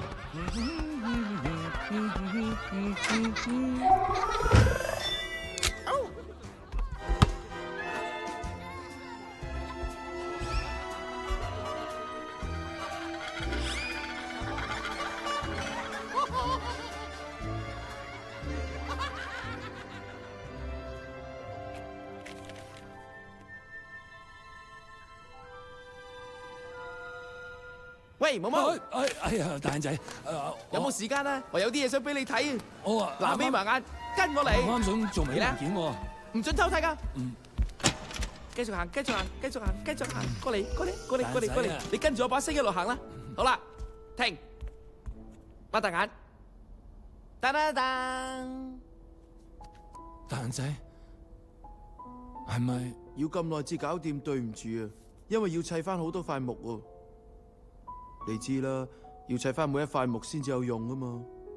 喂，毛毛， 哎哎呀，大眼仔， 有冇時間啊？我有啲嘢想俾你睇。 我啊， 嗱，眯埋眼，跟我嚟。 我啱想做微文件喎， 唔准偷睇㗎。 嗯。 繼續行，繼續行，繼續行，繼續行，過嚟，過嚟，過嚟，過嚟，過嚟。你跟住我把聲一路行啦。好啦，停，擘大眼，噔噔噔。 大眼仔，係咪要咁耐至搞掂？對唔住啊，因為要砌翻好多塊木喎。你知啦，要砌翻每一塊木先至有用噶嘛。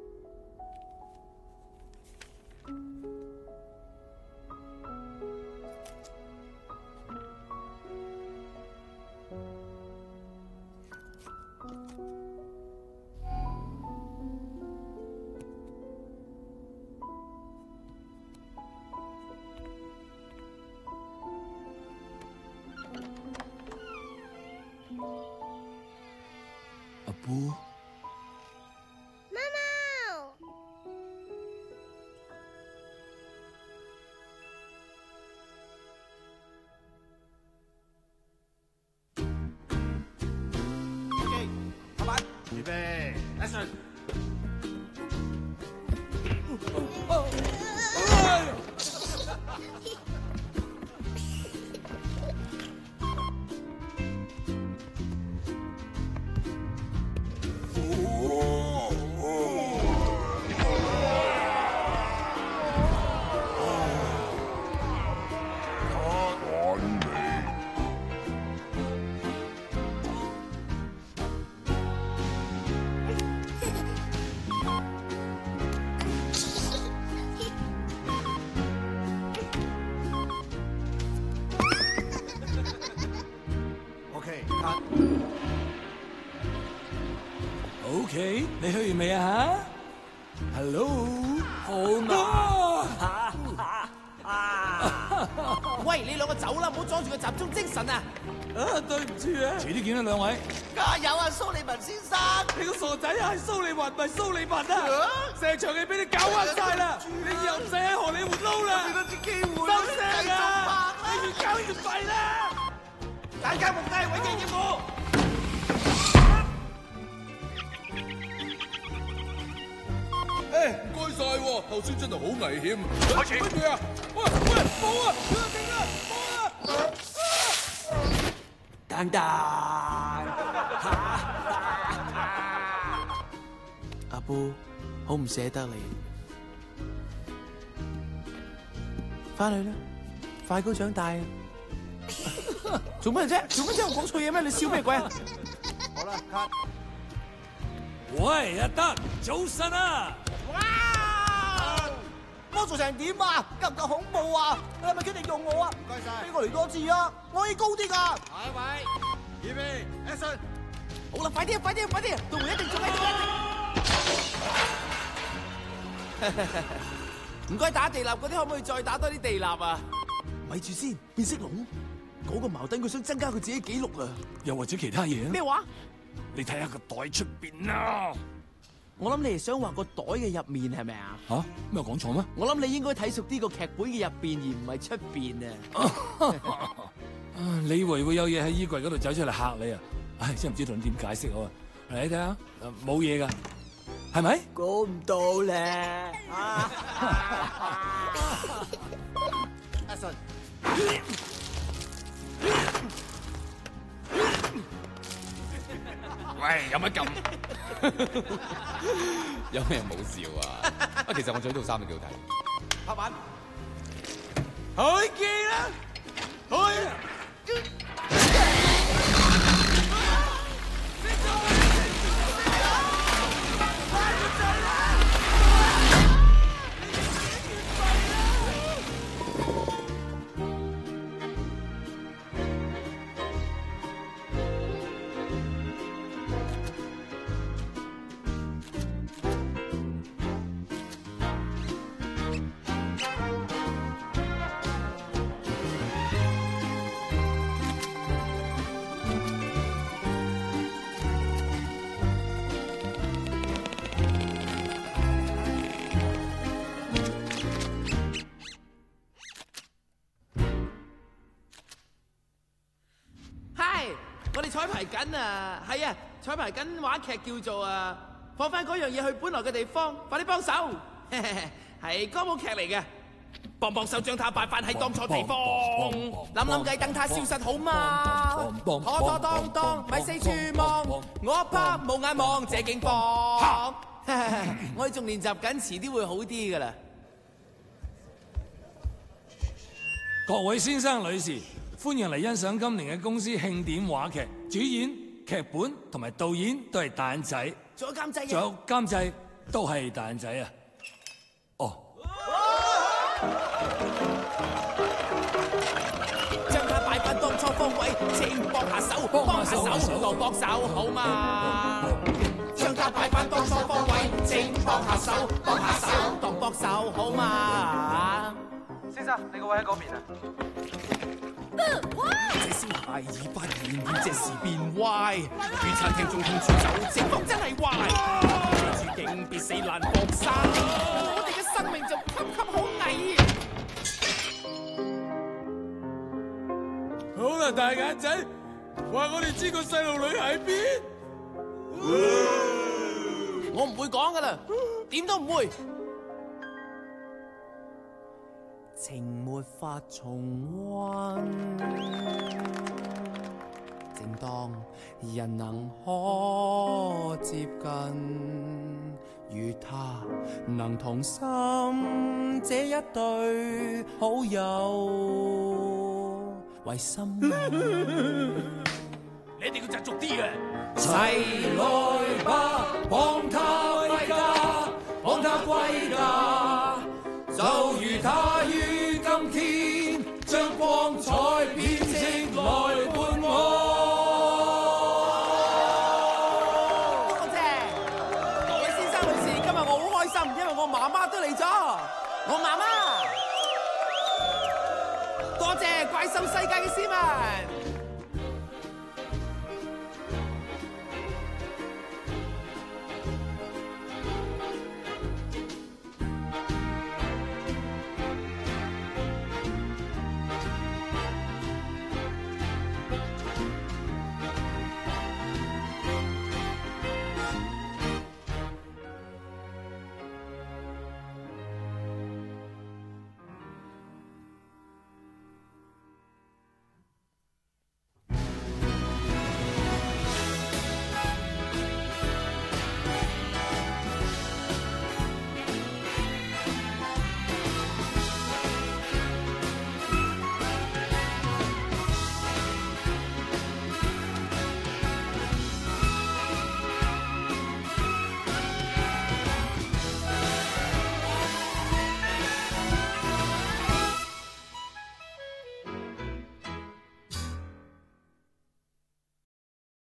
阿布， 貓貓， 預備，action！ OK， 你去完未啊吓 ？Hello， 好嘛？ 喂，你兩個走啦，唔好阻住佢集中精神啊！ 啊，對唔住啊，遲啲見啦，兩位。 加油啊，蘇利文先生！ 你個傻仔啊，係蘇利雲唔係蘇利文啊！成場戲俾你搞暈晒啦！你以後唔使喺荷里活撈啦！ 多次機會， 收聲啊！你越搞越廢啦！ 大家目低，揾嘢應付。 誒，唔該晒喎，頭先真係好危險。開始。乜嘢啊？喂喂，冇啊！停啊！冇啊！ 蛋蛋， 布，好唔捨得你。翻去啦，快高長大啊！做咩啫？做咩啫？我講錯嘢咩？你笑咩鬼啊？ 好啦，cut。 喂，阿德，早晨啊！ 哇！魔做成點啊？夠唔夠恐怖啊？你係咪決定用我啊？唔該晒，俾我嚟多次啊！我可以高啲㗎。下一位，預備 ，action！ 好啦，快啲啊，快啲啊，快啲啊！杜梅一定做緊，唔該打地立嗰啲，可唔可以再打多啲地立啊？ 咪住先，變色龍嗰個矛盾，佢想增加佢自己記錄啊！ 又或者其他嘢啊？ 咩話？ 你睇下個袋出邊啊！ 我諗你係想畫個袋嘅入面係咪啊？ 吓？咩講錯咩？ 我諗你應該睇熟啲個劇本嘅入邊，而唔係出邊啊！ 你以為會有嘢喺衣櫃嗰度走出嚟嚇你啊？唉，真係唔知同你點解釋好啊！嚟睇下，冇嘢㗎，係咪？ 估唔到咧！阿信， 喂，有乜咁？有咩冇笑啊？啊，其實我着呢套衫都幾好睇。 拍板， 去見啦！去！ 我哋彩排緊啊，係啊，彩排緊話劇叫做啊，放翻嗰樣嘢去本來嘅地方，快啲幫手，係歌舞劇嚟嘅，幫幫手將它擺翻喺當初地方，諗諗計等它消失好嗎？妥妥當當，咪四處望，我怕冇眼望這景況，我哋仲練習緊，遲啲會好啲噶啦。 各位先生女士，歡迎嚟欣賞今年嘅公司慶典話劇，主演、劇本同埋導演都係大眼仔， 仲有監製， 仲有監製都係大眼仔啊！哦， 將它擺翻當初方位，請幫下手，幫下手當幫手好嘛？將它擺翻當初方位，請幫下手，幫下手當幫手好嘛？ 先生，你個位喺嗰邊啊？ 這小孩已發現這事變壞，於餐廳中通處走，情況真係壞。處境別死難搏生，我哋嘅生命就岌岌好危。 好啦，大眼仔，話我哋知個細路女喺邊？ 我唔會講噶啦，點都唔會。情沒法重溫，正當人能可接近，與他能同心，這一對好友為心愛。 你一定要紮足啲嘅， 齊來吧，幫他歸家，幫他歸家。就如他於今天，將光彩編織來伴我。多謝各位先生女士，今日我好開心，因為我媽媽都嚟咗。我媽媽，多謝怪獸世界嘅斯文。